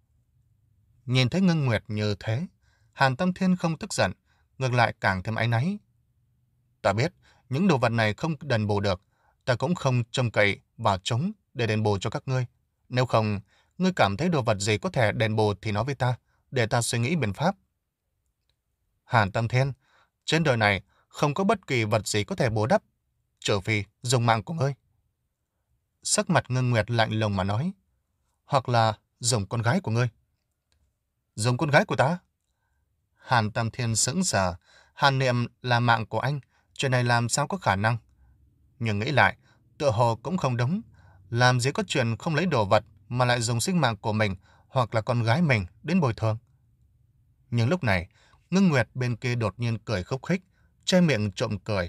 Nhìn thấy Ngưng Nguyệt như thế, Hàn Tam Thiên không tức giận, ngược lại càng thêm áy náy. Ta biết, những đồ vật này không đền bù được, ta cũng không trông cậy vào chúng để đền bù cho các ngươi. Nếu không, ngươi cảm thấy đồ vật gì có thể đền bù thì nói với ta, để ta suy nghĩ biện pháp. Hàn Tam Thiên, trên đời này không có bất kỳ vật gì có thể bù đắp, trừ phi dùng mạng của ngươi. Sắc mặt Ngưng Nguyệt lạnh lùng mà nói, hoặc là dùng con gái của ngươi. Dùng con gái của ta? Hàn Tam Thiên sững sờ, Hàn Niệm là mạng của anh, chuyện này làm sao có khả năng. Nhưng nghĩ lại, tựa hồ cũng không đúng, làm gì có chuyện không lấy đồ vật mà lại dùng sinh mạng của mình hoặc là con gái mình đến bồi thường. Nhưng lúc này, Ngưng Nguyệt bên kia đột nhiên cười khúc khích, che miệng trộm cười.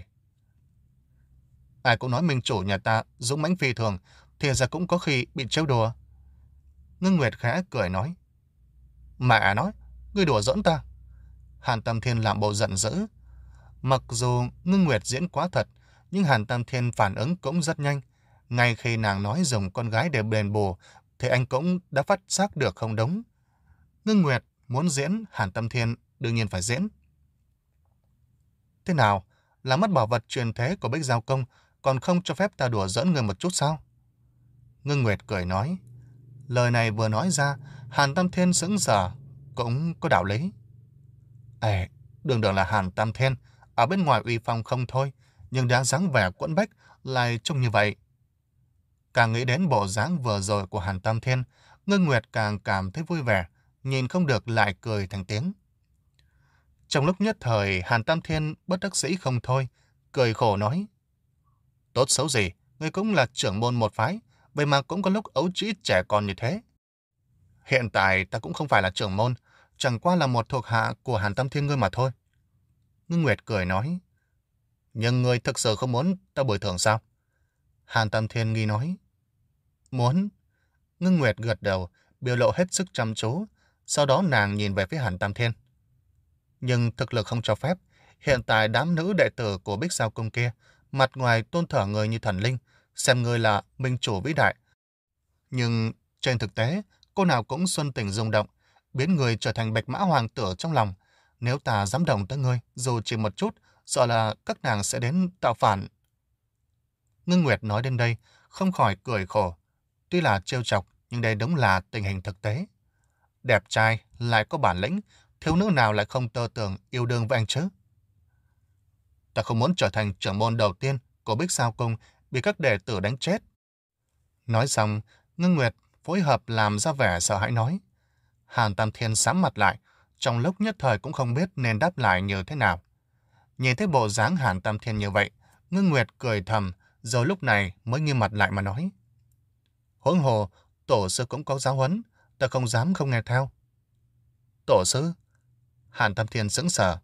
Ai cũng nói minh chủ nhà ta dũng mãnh phi thường, thì ra cũng có khi bị trêu đùa. Ngưng Nguyệt khẽ cười nói, mẹ nói, ngươi đùa giỡn ta. Hàn Tam Thiên làm bộ giận dữ. Mặc dù Ngưng Nguyệt diễn quá thật, nhưng Hàn Tam Thiên phản ứng cũng rất nhanh. Ngay khi nàng nói dùng con gái để đền bù, thì anh cũng đã phát giác được không đúng. Ngưng Nguyệt muốn diễn, Hàn Tam Thiên đương nhiên phải diễn. Thế nào, là mất bảo vật truyền thế của Bích Giao Công, còn không cho phép ta đùa giỡn người một chút sao? Ngưng Nguyệt cười nói. Lời này vừa nói ra, Hàn Tam Thiên sững sờ, cũng có đạo lý. Ê, đường đường là Hàn Tam Thiên, ở bên ngoài uy phong không thôi, nhưng đã dáng vẻ quẫn bách lại trông như vậy. Càng nghĩ đến bộ dáng vừa rồi của Hàn Tam Thiên, Ngưng Nguyệt càng cảm thấy vui vẻ, nhìn không được lại cười thành tiếng. Trong lúc nhất thời, Hàn Tam Thiên bất đắc dĩ không thôi, cười khổ nói. Tốt xấu gì, ngươi cũng là trưởng môn một phái, vậy mà cũng có lúc ấu trĩ trẻ con như thế. Hiện tại ta cũng không phải là trưởng môn, chẳng qua là một thuộc hạ của Hàn Tam Thiên ngươi mà thôi. Ngưng Nguyệt cười nói. Nhưng ngươi thực sự không muốn ta bồi thường sao? Hàn Tam Thiên nghi nói. Muốn. Ngưng Nguyệt gật đầu, biểu lộ hết sức chăm chú, sau đó nàng nhìn về phía Hàn Tam Thiên. Nhưng thực lực không cho phép, hiện tại đám nữ đệ tử của Bích Giao Cung kia, mặt ngoài tôn thờ người như thần linh, xem người là minh chủ vĩ đại. Nhưng trên thực tế, cô nào cũng xuân tình rung động, biến người trở thành bạch mã hoàng tử trong lòng. Nếu ta dám đồng tới ngươi, dù chỉ một chút, sợ là các nàng sẽ đến tạo phản. Ngưng Nguyệt nói đến đây, không khỏi cười khổ. Tuy là trêu chọc, nhưng đây đúng là tình hình thực tế. Đẹp trai, lại có bản lĩnh, thiếu nữ nào lại không tơ tưởng yêu đương với anh chứ? Ta không muốn trở thành trưởng môn đầu tiên của Bích Giao Cung bị các đệ tử đánh chết. Nói xong, Ngưng Nguyệt phối hợp làm ra vẻ sợ hãi nói. Hàn Tam Thiên sám mặt lại, trong lúc nhất thời cũng không biết nên đáp lại như thế nào. Nhìn thấy bộ dáng Hàn Tam Thiên như vậy, Ngưng Nguyệt cười thầm, rồi lúc này mới nghiêm mặt lại mà nói. Huống hồ, tổ sư cũng có giáo huấn, ta không dám không nghe theo. Tổ sư? Hàn Tam Thiên sững sờ.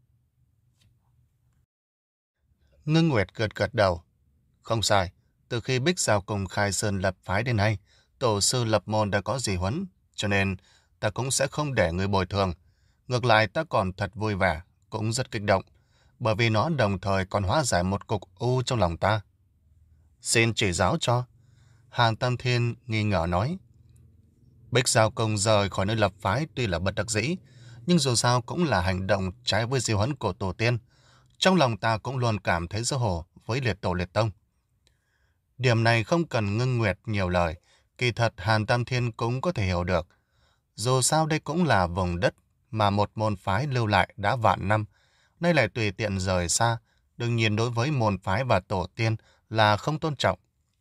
Ngưng Nguyệt gật gật đầu. Không sai, từ khi Bích Giao cùng khai sơn lập phái đến nay, tổ sư lập môn đã có gì huấn, cho nên ta cũng sẽ không để người bồi thường. Ngược lại ta còn thật vui vẻ, cũng rất kích động, bởi vì nó đồng thời còn hóa giải một cục u trong lòng ta. Xin chỉ giáo cho. Hàn Tam Thiên nghi ngờ nói. Bích Giao công rời khỏi nơi lập phái tuy là bất đắc dĩ, nhưng dù sao cũng là hành động trái với di huấn của tổ tiên. Trong lòng ta cũng luôn cảm thấy xấu hổ với liệt tổ liệt tông. Điểm này không cần Ngưng Nguyệt nhiều lời, kỳ thật Hàn Tam Thiên cũng có thể hiểu được. Dù sao đây cũng là vùng đất mà một môn phái lưu lại đã vạn năm, nay lại tùy tiện rời xa, đương nhiên đối với môn phái và tổ tiên là không tôn trọng.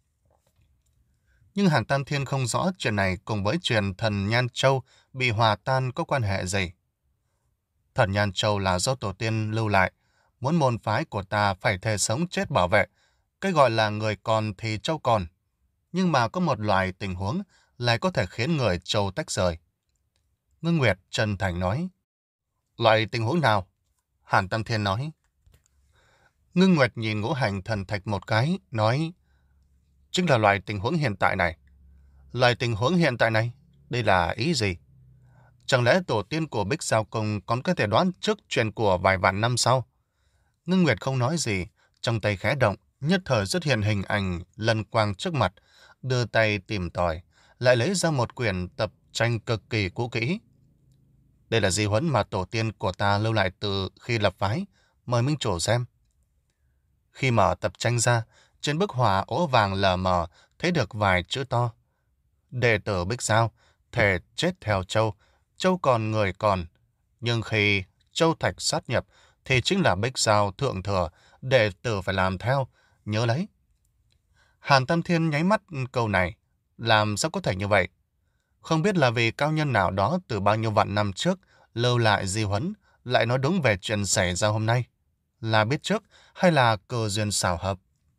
Nhưng Hàn Tam Thiên không rõ chuyện này cùng với chuyện thần Nhan Châu bị hòa tan có quan hệ gì. Thần Nhan Châu là do tổ tiên lưu lại, muốn môn phái của ta phải thề sống chết bảo vệ. Cái gọi là người còn thì châu còn, nhưng mà có một loại tình huống lại có thể khiến người châu tách rời. Ngưng Nguyệt chân thành nói. Loại tình huống nào? Hàn Tam Thiên nói. Ngưng Nguyệt nhìn ngũ hành thần thạch một cái, nói. Chính là loại tình huống hiện tại này. Loại tình huống hiện tại này, đây là ý gì? Chẳng lẽ tổ tiên của Bích Giao Cung còn có thể đoán trước chuyện của vài vạn năm sau? Ngưng Nguyệt không nói gì, trong tay khẽ động, nhất thời xuất hiện hình ảnh lân quang trước mặt, đưa tay tìm tòi, lại lấy ra một quyển tập tranh cực kỳ cũ kỹ. Đây là di huấn mà tổ tiên của ta lưu lại từ khi lập phái, mời minh chủ xem. Khi mở tập tranh ra, trên bức họa ố vàng lờ mờ thấy được vài chữ to. Đệ tử Bích Giao, thề chết theo Châu, Châu còn người còn, nhưng khi Châu Thạch sát nhập thì chính là Bích Giao thượng thừa, đệ tử phải làm theo, nhớ lấy. Hàn Tam Thiên nháy mắt câu này, làm sao có thể như vậy? Không biết là vì cao nhân nào đó từ bao nhiêu vạn năm trước lưu lại di huấn, lại nói đúng về chuyện xảy ra hôm nay. Là biết trước hay là cơ duyên xảo hợp?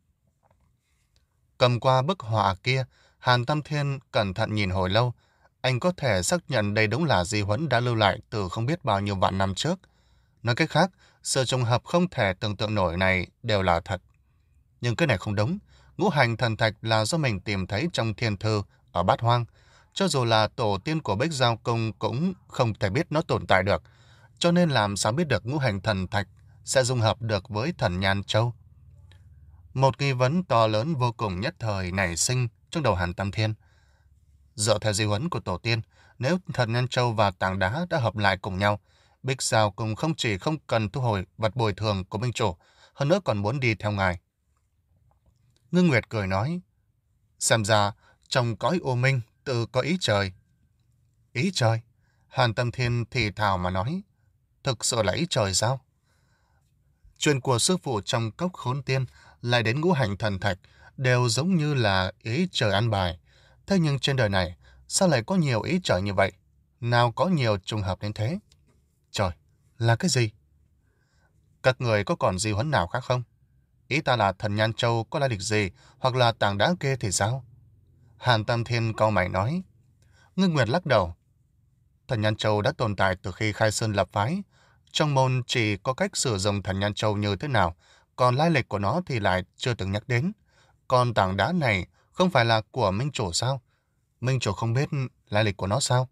Cầm qua bức họa kia, Hàn Tam Thiên cẩn thận nhìn hồi lâu. Anh có thể xác nhận đây đúng là di huấn đã lưu lại từ không biết bao nhiêu vạn năm trước. Nói cách khác, sự trùng hợp không thể tưởng tượng nổi này đều là thật. Nhưng cái này không đúng. Ngũ hành thần thạch là do mình tìm thấy trong thiên thư ở Bát Hoang. Cho dù là tổ tiên của Bích Giao Cung cũng không thể biết nó tồn tại được. Cho nên làm sao biết được ngũ hành thần thạch sẽ dung hợp được với thần Nhan Châu? Một nghi vấn to lớn vô cùng nhất thời nảy sinh trong đầu Hàn Tam Thiên. Dựa theo di huấn của tổ tiên, nếu thần Nhan Châu và tảng đá đã hợp lại cùng nhau, Bích Giao Cung không chỉ không cần thu hồi vật bồi thường của minh chủ, hơn nữa còn muốn đi theo ngài. Ngưng Nguyệt cười nói, xem ra trong cõi ô minh tự có ý trời. Ý trời? Hàn Tam Thiên thì thào mà nói, thực sự là ý trời sao? Chuyện của sư phụ trong cốc khốn tiên lại đến ngũ hành thần thạch đều giống như là ý trời ăn bài. Thế nhưng trên đời này sao lại có nhiều ý trời như vậy? Nào có nhiều trùng hợp đến thế? Trời, là cái gì? Các người có còn di huấn nào khác không? Ý ta là thần Nhan Châu có lai lịch gì, hoặc là tảng đá kia thì sao? Hàn Tam Thiên cau mày nói. Ngưng Nguyệt lắc đầu. Thần Nhan Châu đã tồn tại từ khi khai sơn lập phái. Trong môn chỉ có cách sử dụng thần Nhan Châu như thế nào, còn lai lịch của nó thì lại chưa từng nhắc đến. Còn tảng đá này không phải là của minh chủ sao? Minh chủ không biết lai lịch của nó sao?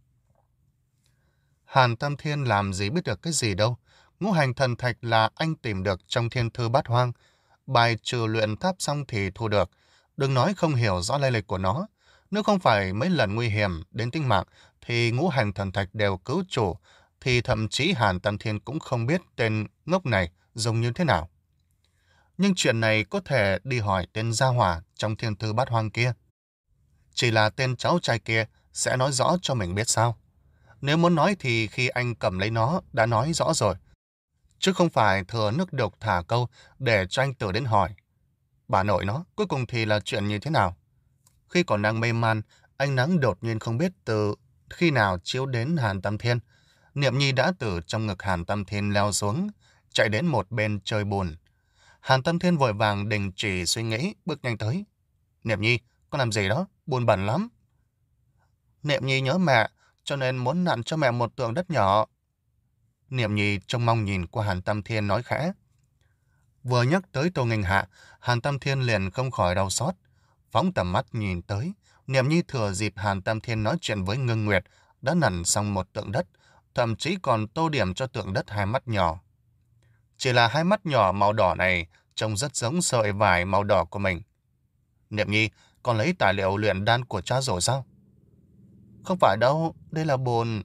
Hàn Tam Thiên làm gì biết được cái gì đâu. Ngũ hành thần thạch là anh tìm được trong thiên thư Bát Hoang. Bài trừ luyện tháp xong thì thu được. Đừng nói không hiểu rõ lai lịch của nó. Nếu không phải mấy lần nguy hiểm đến tính mạng thì ngũ hành thần thạch đều cứu chủ, thì thậm chí Hàn Tam Thiên cũng không biết tên ngốc này dùng như thế nào. Nhưng chuyện này có thể đi hỏi tên Gia Hỏa trong thiên thư Bát Hoang kia. Chỉ là tên cháu trai kia sẽ nói rõ cho mình biết sao. Nếu muốn nói thì khi anh cầm lấy nó đã nói rõ rồi. Chứ không phải thừa nước đục thả câu để cho anh Tử đến hỏi. Bà nội nó, cuối cùng thì là chuyện như thế nào? Khi còn đang mê man, ánh nắng đột nhiên không biết từ khi nào chiếu đến Hàn Tam Thiên. Niệm Nhi đã từ trong ngực Hàn Tam Thiên leo xuống, chạy đến một bên chơi bùn. Hàn Tâm Thiên vội vàng đình chỉ suy nghĩ, bước nhanh tới. Niệm Nhi, con làm gì đó? Buồn bẩn lắm. Niệm Nhi nhớ mẹ, cho nên muốn nặn cho mẹ một tượng đất nhỏ. Niệm Nhi trông mong nhìn qua Hàn Tâm Thiên nói khẽ. Vừa nhắc tới Tô Nghênh Hạ, Hàn Tâm Thiên liền không khỏi đau xót. Phóng tầm mắt nhìn tới, Niệm Nhi thừa dịp Hàn Tâm Thiên nói chuyện với Ngưng Nguyệt, đã nặn xong một tượng đất, thậm chí còn tô điểm cho tượng đất hai mắt nhỏ. Chỉ là hai mắt nhỏ màu đỏ này trông rất giống sợi vải màu đỏ của mình. Niệm Nhi, con lấy tài liệu luyện đan của cha rồi sao? Không phải đâu, đây là bùn.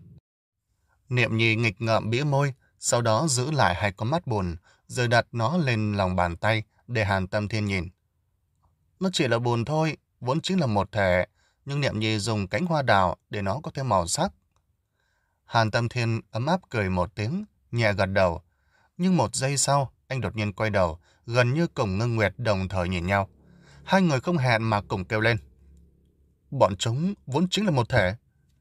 Niệm Nhi nghịch ngợm bĩu môi, sau đó giữ lại hai con mắt bùn, rồi đặt nó lên lòng bàn tay để Hàn Tâm Thiên nhìn. Nó chỉ là bùn thôi, vốn chính là một thể, nhưng Niệm Nhi dùng cánh hoa đào để nó có thêm màu sắc. Hàn Tâm Thiên ấm áp cười một tiếng, nhẹ gật đầu. Nhưng một giây sau, anh đột nhiên quay đầu, gần như cùng Ngưng Nguyệt đồng thời nhìn nhau. Hai người không hẹn mà cùng kêu lên. Bọn chúng vốn chính là một thể.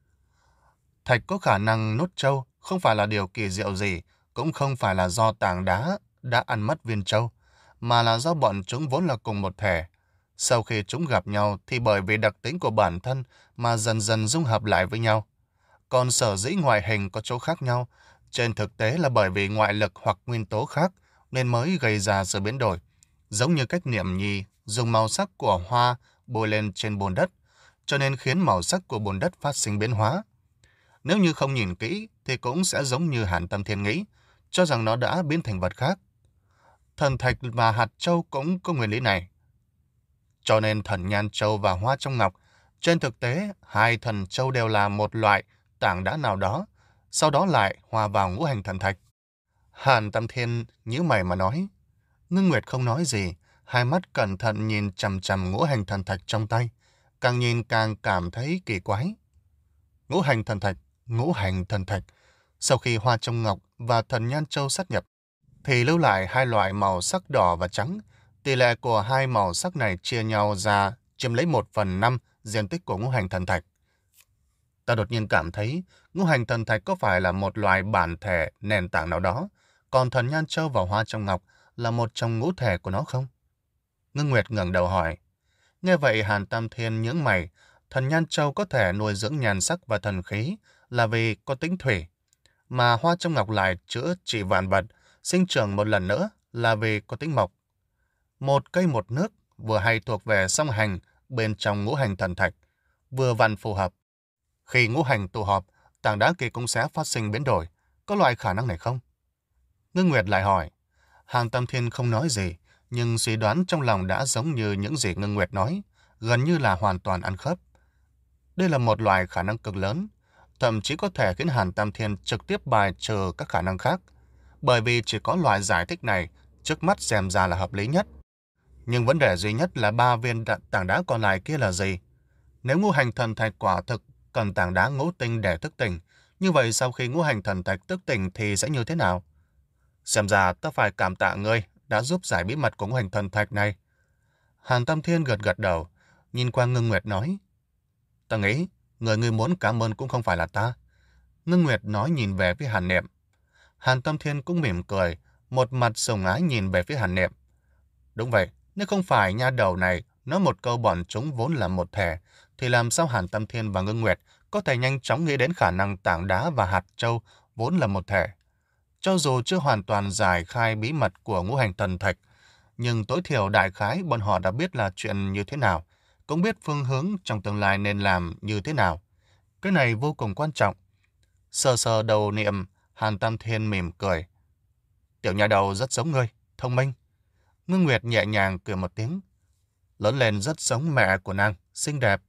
Thạch có khả năng nuốt châu không phải là điều kỳ diệu gì, cũng không phải là do tảng đá đã ăn mất viên châu, mà là do bọn chúng vốn là cùng một thể. Sau khi chúng gặp nhau thì bởi vì đặc tính của bản thân mà dần dần dung hợp lại với nhau. Còn sở dĩ ngoại hình có chỗ khác nhau, trên thực tế là bởi vì ngoại lực hoặc nguyên tố khác nên mới gây ra sự biến đổi. Giống như cách Niệm Nhi dùng màu sắc của hoa bôi lên trên bùn đất, cho nên khiến màu sắc của bùn đất phát sinh biến hóa. Nếu như không nhìn kỹ thì cũng sẽ giống như Hàn Tâm Thiên nghĩ, cho rằng nó đã biến thành vật khác. Thần thạch và hạt châu cũng có nguyên lý này. Cho nên thần nhan châu và hoa trong ngọc, trên thực tế hai thần châu đều là một loại tảng đá nào đó, sau đó lại hòa vào ngũ hành thần thạch. Hàn Tâm Thiên nhíu mày mà nói. Ngưng Nguyệt không nói gì, hai mắt cẩn thận nhìn chằm chằm ngũ hành thần thạch trong tay, càng nhìn càng cảm thấy kỳ quái. Ngũ hành thần thạch, ngũ hành thần thạch, sau khi hoa trong ngọc và thần nhan châu sát nhập, thì lưu lại hai loại màu sắc đỏ và trắng. Tỷ lệ của hai màu sắc này chia nhau ra chiếm lấy một phần năm diện tích của ngũ hành thần thạch. Ta đột nhiên cảm thấy ngũ hành thần thạch có phải là một loại bản thể nền tảng nào đó, còn thần nhan châu và hoa trong ngọc là một trong ngũ thể của nó không? Ngưng Nguyệt ngẩng đầu hỏi. Nghe vậy Hàn Tam Thiên nhướng mày, thần nhan châu có thể nuôi dưỡng nhan sắc và thần khí là vì có tính thủy, mà hoa trong ngọc lại chữa trị vạn vật, sinh trưởng một lần nữa là vì có tính mộc. Một cây một nước vừa hay thuộc về song hành bên trong ngũ hành thần thạch, vừa vặn phù hợp. Khi ngũ hành tụ họp, tảng đá kia cũng sẽ phát sinh biến đổi. Có loại khả năng này không? Ngưng Nguyệt lại hỏi. Hàn Tâm Thiên không nói gì, nhưng suy đoán trong lòng đã giống như những gì Ngưng Nguyệt nói, gần như là hoàn toàn ăn khớp. Đây là một loại khả năng cực lớn, thậm chí có thể khiến Hàn Tam Thiên trực tiếp bài trừ các khả năng khác, bởi vì chỉ có loại giải thích này trước mắt xem ra là hợp lý nhất. Nhưng vấn đề duy nhất là ba viên tảng đá còn lại kia là gì? Nếu ngũ hành thần thạch quả thực cần tảng đá ngũ tinh để thức tỉnh, như vậy sau khi ngũ hành thần thạch thức tỉnh thì sẽ như thế nào? Xem ra ta phải cảm tạ ngươi đã giúp giải bí mật của ngũ hành thần thạch này. Hàn Tam Thiên gật gật đầu, nhìn qua Ngưng Nguyệt nói. Ta nghĩ, người ngươi muốn cảm ơn cũng không phải là ta. Ngưng Nguyệt nói nhìn về phía Hàn Niệm. Hàn Tam Thiên cũng mỉm cười, một mặt sùng ái nhìn về phía Hàn Niệm. Đúng vậy, nếu không phải nha đầu này nói một câu bọn chúng vốn là một thể, thì làm sao Hàn Tam Thiên và Ngưng Nguyệt có thể nhanh chóng nghĩ đến khả năng tảng đá và hạt châu vốn là một thể? Cho dù chưa hoàn toàn giải khai bí mật của ngũ hành thần thạch, nhưng tối thiểu đại khái bọn họ đã biết là chuyện như thế nào, cũng biết phương hướng trong tương lai nên làm như thế nào. Cái này vô cùng quan trọng. Sờ sờ đầu Niệm, Hàn Tam Thiên mỉm cười. Tiểu nhà đầu rất giống ngươi, thông minh. Ngưng Nguyệt nhẹ nhàng cười một tiếng. Lớn lên rất giống mẹ của nàng, xinh đẹp.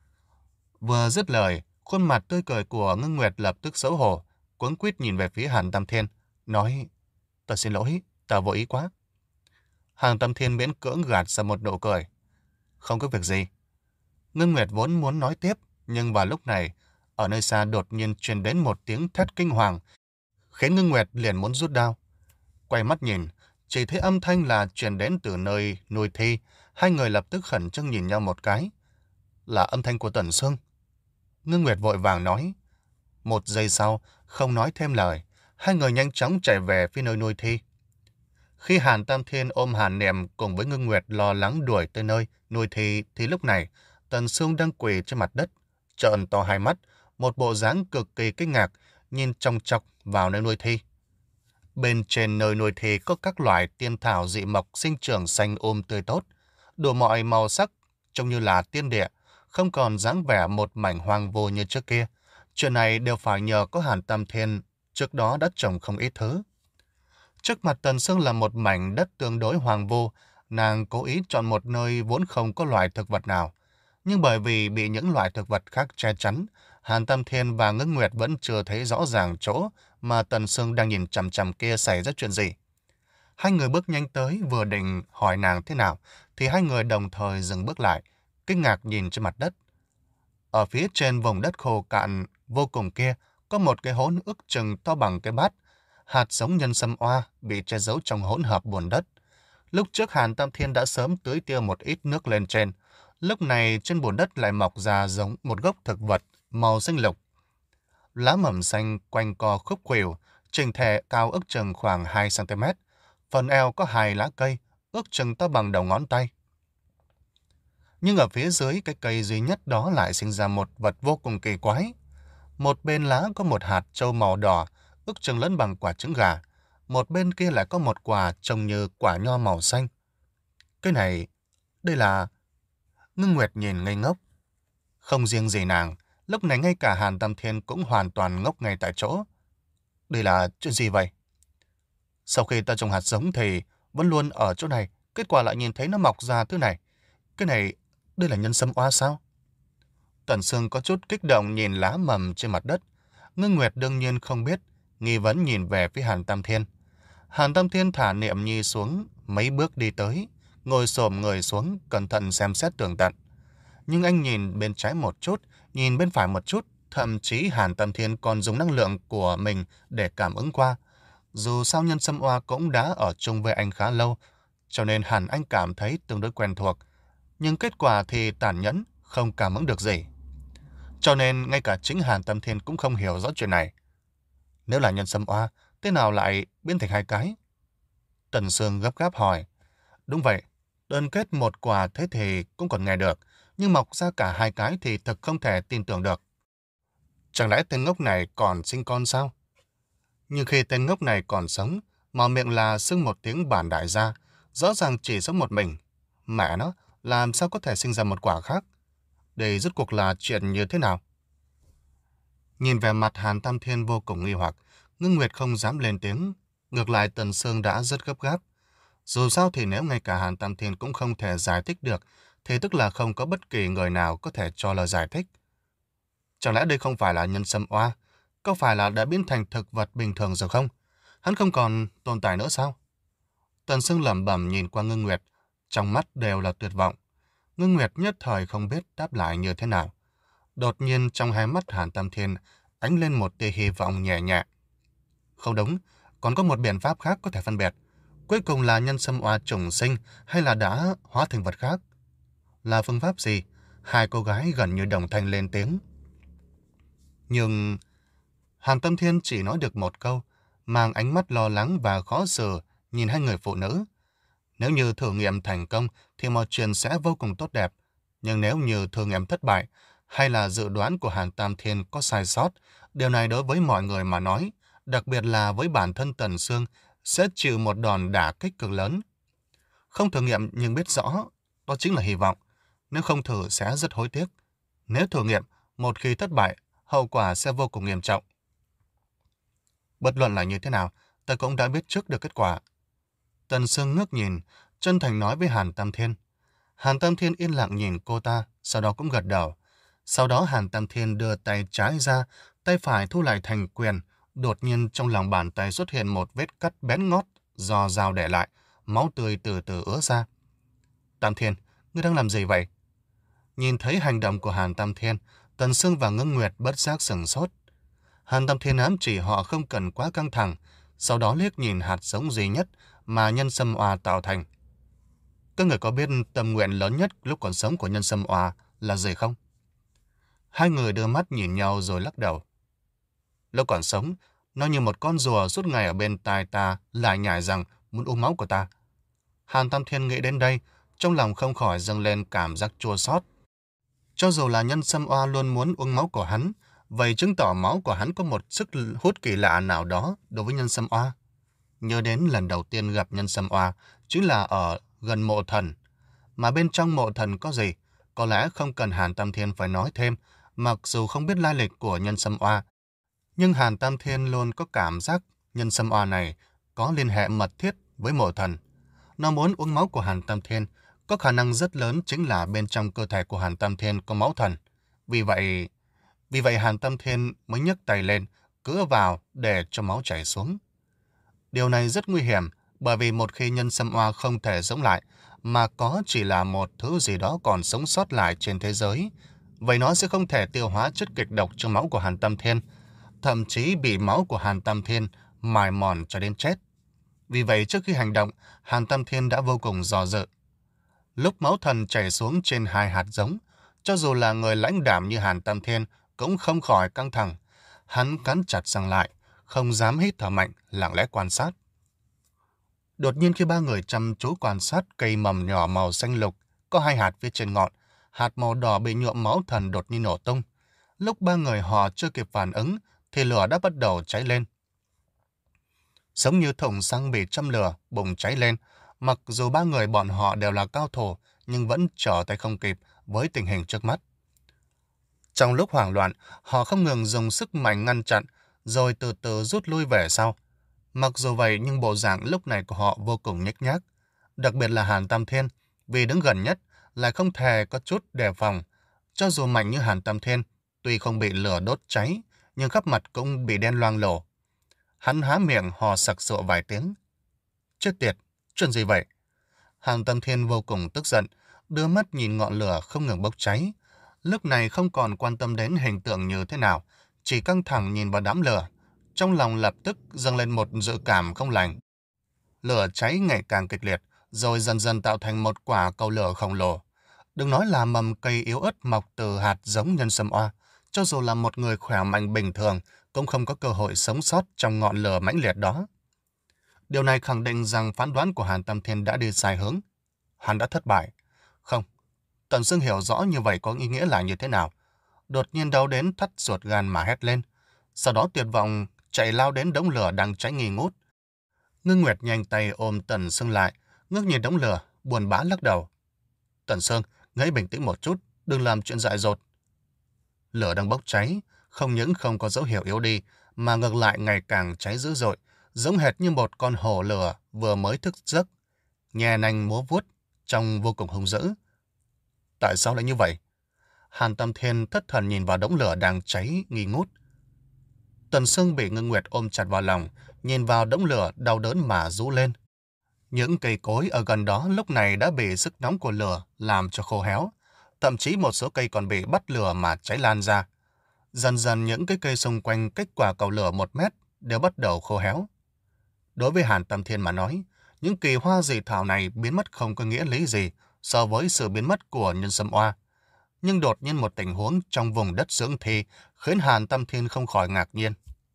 Vừa dứt lời, khuôn mặt tươi cười của Ngưng Nguyệt lập tức xấu hổ, cuống quýt nhìn về phía Hàn Tam Thiên, nói, ta xin lỗi, ta vô ý quá. Hàn Tam Thiên miễn cưỡng gạt ra một nụ cười. Không có việc gì. Ngưng Nguyệt vốn muốn nói tiếp, nhưng vào lúc này, ở nơi xa đột nhiên truyền đến một tiếng thét kinh hoàng, khiến Ngưng Nguyệt liền muốn rút đao. Quay mắt nhìn, chỉ thấy âm thanh là truyền đến từ nơi nuôi thi, hai người lập tức khẩn trương nhìn nhau một cái. Là âm thanh của Tần Sương. Ngưng Nguyệt vội vàng nói. Một giây sau, không nói thêm lời, hai người nhanh chóng chạy về phía nơi nuôi thi. Khi Hàn Tam Thiên ôm Hàn Niệm cùng với Ngưng Nguyệt lo lắng đuổi tới nơi nuôi thi, thì lúc này Tần Sương đang quỳ trên mặt đất, trợn to hai mắt, một bộ dáng cực kỳ kinh ngạc, nhìn chòng chọc vào nơi nuôi thi. Bên trên nơi nuôi thi có các loại tiên thảo dị mộc sinh trưởng xanh um tươi tốt, đủ mọi màu sắc, trông như là tiên địa, không còn dáng vẻ một mảnh hoang vu như trước kia. Chuyện này đều phải nhờ có Hàn Tam Thiên trước đó đã trồng không ít thứ. Trước mặt Tần Sương là một mảnh đất tương đối hoang vu, nàng cố ý chọn một nơi vốn không có loài thực vật nào. Nhưng bởi vì bị những loài thực vật khác che chắn, Hàn Tam Thiên và Ngưng Nguyệt vẫn chưa thấy rõ ràng chỗ mà Tần Sương đang nhìn chằm chằm kia xảy ra chuyện gì. Hai người bước nhanh tới, vừa định hỏi nàng thế nào, thì hai người đồng thời dừng bước lại, kinh ngạc nhìn trên mặt đất. Ở phía trên vùng đất khô cạn vô cùng kia, có một cái hỗn ước chừng to bằng cái bát, hạt giống nhân sâm oa bị che giấu trong hỗn hợp bùn đất. Lúc trước Hàn Tam Thiên đã sớm tưới tiêu một ít nước lên trên, lúc này trên bùn đất lại mọc ra giống một gốc thực vật màu xanh lục. Lá mầm xanh quanh co khúc khuỷu, chỉnh thể cao ước chừng khoảng hai xăng ti mét. Phần eo có hai lá cây, ước chừng to bằng đầu ngón tay. Nhưng ở phía dưới cái cây duy nhất đó lại sinh ra một vật vô cùng kỳ quái. Một bên lá có một hạt trâu màu đỏ, ước chừng lớn bằng quả trứng gà. Một bên kia lại có một quả trông như quả nho màu xanh. Cái này, đây là... Ngưng Nguyệt nhìn ngây ngốc. Không riêng gì nàng, lúc này ngay cả Hàn Tam Thiên cũng hoàn toàn ngốc ngay tại chỗ. Đây là chuyện gì vậy? Sau khi ta trồng hạt giống thì vẫn luôn ở chỗ này, kết quả lại nhìn thấy nó mọc ra thứ này. Cái này, đây là nhân sâm oa sao? Tần Sương có chút kích động nhìn lá mầm trên mặt đất. Ngưng Nguyệt đương nhiên không biết, nghi vấn nhìn về phía Hàn Tam Thiên. Hàn Tam Thiên thả Niệm Nhi xuống, mấy bước đi tới, ngồi xổm người xuống, cẩn thận xem xét tường tận. Nhưng anh nhìn bên trái một chút, nhìn bên phải một chút, thậm chí Hàn Tam Thiên còn dùng năng lượng của mình để cảm ứng qua. Dù sao nhân sâm oa cũng đã ở chung với anh khá lâu, cho nên hẳn anh cảm thấy tương đối quen thuộc. Nhưng kết quả thì tàn nhẫn, không cảm ứng được gì. Cho nên ngay cả chính Hàn Tam Thiên cũng không hiểu rõ chuyện này. Nếu là nhân sâm oa, thế nào lại biến thành hai cái? Tần Sương gấp gáp hỏi. Đúng vậy, đơn kết một quả thế thì cũng còn nghe được, nhưng mọc ra cả hai cái thì thật không thể tin tưởng được. Chẳng lẽ tên ngốc này còn sinh con sao? Nhưng khi tên ngốc này còn sống, mở miệng là xưng một tiếng bản đại gia, rõ ràng chỉ sống một mình. Mẹ nó, làm sao có thể sinh ra một quả khác? Đây rốt cuộc là chuyện như thế nào? Nhìn về mặt Hàn Tam Thiên vô cùng nghi hoặc, Ngưng Nguyệt không dám lên tiếng. Ngược lại Tần Sương đã rất gấp gáp. Dù sao thì nếu ngay cả Hàn Tam Thiên cũng không thể giải thích được, thì tức là không có bất kỳ người nào có thể cho lời giải thích. Chẳng lẽ đây không phải là nhân sâm oa? Có phải là đã biến thành thực vật bình thường rồi không? Hắn không còn tồn tại nữa sao? Tần Sương lẩm bẩm nhìn qua Ngưng Nguyệt, trong mắt đều là tuyệt vọng. Ngưng Nguyệt nhất thời không biết đáp lại như thế nào. Đột nhiên trong hai mắt Hàn Tam Thiên ánh lên một tia hy vọng nhẹ nhẹ. Không đúng, còn có một biện pháp khác có thể phân biệt. Cuối cùng là nhân sâm oa trùng sinh hay là đã hóa thành vật khác? Là phương pháp gì? Hai cô gái gần như đồng thanh lên tiếng. Nhưng Hàn Tam Thiên chỉ nói được một câu, mang ánh mắt lo lắng và khó xử nhìn hai người phụ nữ. Nếu như thử nghiệm thành công thì mọi chuyện sẽ vô cùng tốt đẹp. Nhưng nếu như thử nghiệm thất bại hay là dự đoán của Hàn Tam Thiên có sai sót, điều này đối với mọi người mà nói, đặc biệt là với bản thân Tần Sương, sẽ chịu một đòn đả kích cực lớn. Không thử nghiệm nhưng biết rõ, đó chính là hy vọng. Nếu không thử sẽ rất hối tiếc. Nếu thử nghiệm, một khi thất bại, hậu quả sẽ vô cùng nghiêm trọng. Bất luận là như thế nào, ta cũng đã biết trước được kết quả. Tần Sương ngước nhìn, chân thành nói với Hàn Tam Thiên. Hàn Tam Thiên yên lặng nhìn cô ta, sau đó cũng gật đầu. Sau đó Hàn Tam Thiên đưa tay trái ra, tay phải thu lại thành quyền. Đột nhiên trong lòng bàn tay xuất hiện một vết cắt bén ngót do dao để lại, máu tươi từ từ ứa ra. Tam Thiên, ngươi đang làm gì vậy? Nhìn thấy hành động của Hàn Tam Thiên, Tần Sương và Ngưng Nguyệt bất giác sửng sốt. Hàn Tam Thiên ám chỉ họ không cần quá căng thẳng, sau đó liếc nhìn hạt giống duy nhất mà nhân sâm oa tạo thành. Các người có biết tâm nguyện lớn nhất lúc còn sống của nhân sâm oa là gì không? Hai người đưa mắt nhìn nhau rồi lắc đầu. Lúc còn sống, nó như một con rùa suốt ngày ở bên tai ta lại nhải rằng muốn uống máu của ta. Hàn Tam Thiên nghĩ đến đây, trong lòng không khỏi dâng lên cảm giác chua xót. Cho dù là Nhân Sâm Oa luôn muốn uống máu của hắn, vậy chứng tỏ máu của hắn có một sức hút kỳ lạ nào đó đối với Nhân Sâm Oa. Nhớ đến lần đầu tiên gặp Nhân Sâm Oa chính là ở gần mộ thần. Mà bên trong mộ thần có gì? Có lẽ không cần Hàn Tam Thiên phải nói thêm, mặc dù không biết lai lịch của Nhân Sâm Oa. Nhưng Hàn Tam Thiên luôn có cảm giác Nhân Sâm Oa này có liên hệ mật thiết với mộ thần. Nó muốn uống máu của Hàn Tam Thiên, có khả năng rất lớn chính là bên trong cơ thể của Hàn Tam Thiên có máu thần. Vì vậy, vì vậy Hàn Tam Thiên mới nhấc tay lên, cứa vào để cho máu chảy xuống. Điều này rất nguy hiểm, bởi vì một khi Nhân Sâm Oa không thể sống lại, mà có chỉ là một thứ gì đó còn sống sót lại trên thế giới, vậy nó sẽ không thể tiêu hóa chất kịch độc trong máu của Hàn Tam Thiên, thậm chí bị máu của Hàn Tam Thiên mài mòn cho đến chết. Vì vậy trước khi hành động, Hàn Tam Thiên đã vô cùng do dự. Lúc máu thần chảy xuống trên hai hạt giống, cho dù là người lãnh đảm như Hàn Tam Thiên cũng không khỏi căng thẳng. Hắn cắn chặt răng lại, không dám hít thở mạnh, lặng lẽ quan sát. Đột nhiên khi ba người chăm chú quan sát cây mầm nhỏ màu xanh lục, có hai hạt phía trên ngọn, hạt màu đỏ bị nhuộm máu thần đột nhiên nổ tung. Lúc ba người họ chưa kịp phản ứng, thì lửa đã bắt đầu cháy lên. Giống như thùng xăng bị châm lửa, bùng cháy lên. Mặc dù ba người bọn họ đều là cao thủ, nhưng vẫn trở tay không kịp với tình hình trước mắt. Trong lúc hoảng loạn, họ không ngừng dùng sức mạnh ngăn chặn, rồi từ từ rút lui về sau. Mặc dù vậy nhưng bộ dạng lúc này của họ vô cùng nhếch nhác. Đặc biệt là Hàn Tam Thiên, vì đứng gần nhất, lại không thể có chút đề phòng. Cho dù mạnh như Hàn Tam Thiên, tuy không bị lửa đốt cháy, nhưng khắp mặt cũng bị đen loang lổ. Hắn há miệng hò sặc sụa vài tiếng. Chết tiệt, chuyện gì vậy? Hàn Tam Thiên vô cùng tức giận, đưa mắt nhìn ngọn lửa không ngừng bốc cháy. Lúc này không còn quan tâm đến hình tượng như thế nào, chỉ căng thẳng nhìn vào đám lửa. Trong lòng lập tức dâng lên một dự cảm không lành. Lửa cháy ngày càng kịch liệt, rồi dần dần tạo thành một quả cầu lửa khổng lồ. Đừng nói là mầm cây yếu ớt mọc từ hạt giống Nhân Sâm Oa, cho dù là một người khỏe mạnh bình thường cũng không có cơ hội sống sót trong ngọn lửa mãnh liệt đó. Điều này khẳng định rằng phán đoán của Hàn Tam Thiên đã đi sai hướng. Hắn đã thất bại. Không, Tần Sương hiểu rõ như vậy có ý nghĩa là như thế nào. Đột nhiên đau đến thắt ruột gan mà hét lên. Sau đó tuyệt vọng chạy lao đến đống lửa đang cháy nghi ngút. Ngưng Nguyệt nhanh tay ôm Tần Sương lại, ngước nhìn đống lửa, buồn bã lắc đầu. Tần Sương, hãy bình tĩnh một chút, đừng làm chuyện dại dột. Lửa đang bốc cháy, không những không có dấu hiệu yếu đi, mà ngược lại ngày càng cháy dữ dội, giống hệt như một con hổ lửa vừa mới thức giấc, nhè nanh múa vuốt, trông vô cùng hung dữ. Tại sao lại như vậy? Hàn Tam Thiên thất thần nhìn vào đống lửa đang cháy nghi ngút. Tần Sương bị Ngưng Nguyệt ôm chặt vào lòng, nhìn vào đống lửa đau đớn mà rú lên. Những cây cối ở gần đó lúc này đã bị sức nóng của lửa làm cho khô héo, thậm chí một số cây còn bị bắt lửa mà cháy lan ra. Dần dần những cái cây xung quanh cách quả cầu lửa một mét đều bắt đầu khô héo. Đối với Hàn Tam Thiên mà nói, những kỳ hoa dị thảo này biến mất không có nghĩa lý gì so với sự biến mất của Nhân Sâm Oa. Nhưng đột nhiên một tình huống trong vùng đất dưỡng thi khiến Hàn Tam Thiên không khỏi ngạc nhiên.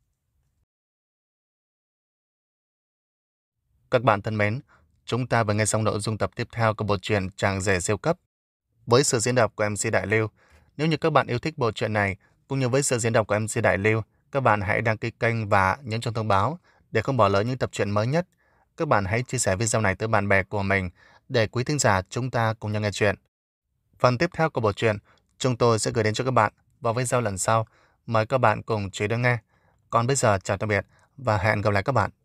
Các bạn thân mến, chúng ta vừa nghe xong nội dung tập tiếp theo của bộ truyện Chàng Rể Siêu Cấp với sự diễn đọc của em xê Đại Lưu. Nếu như các bạn yêu thích bộ truyện này cũng như với sự diễn đọc của em xê Đại Lưu, các bạn hãy đăng ký kênh và nhấn chuông thông báo để không bỏ lỡ những tập truyện mới nhất. Các bạn hãy chia sẻ video này tới bạn bè của mình để quý thính giả chúng ta cùng nhau nghe chuyện. Phần tiếp theo của bộ truyện chúng tôi sẽ gửi đến cho các bạn vào video lần sau. Mời các bạn cùng chú ý đón nghe. Còn bây giờ chào tạm biệt và hẹn gặp lại các bạn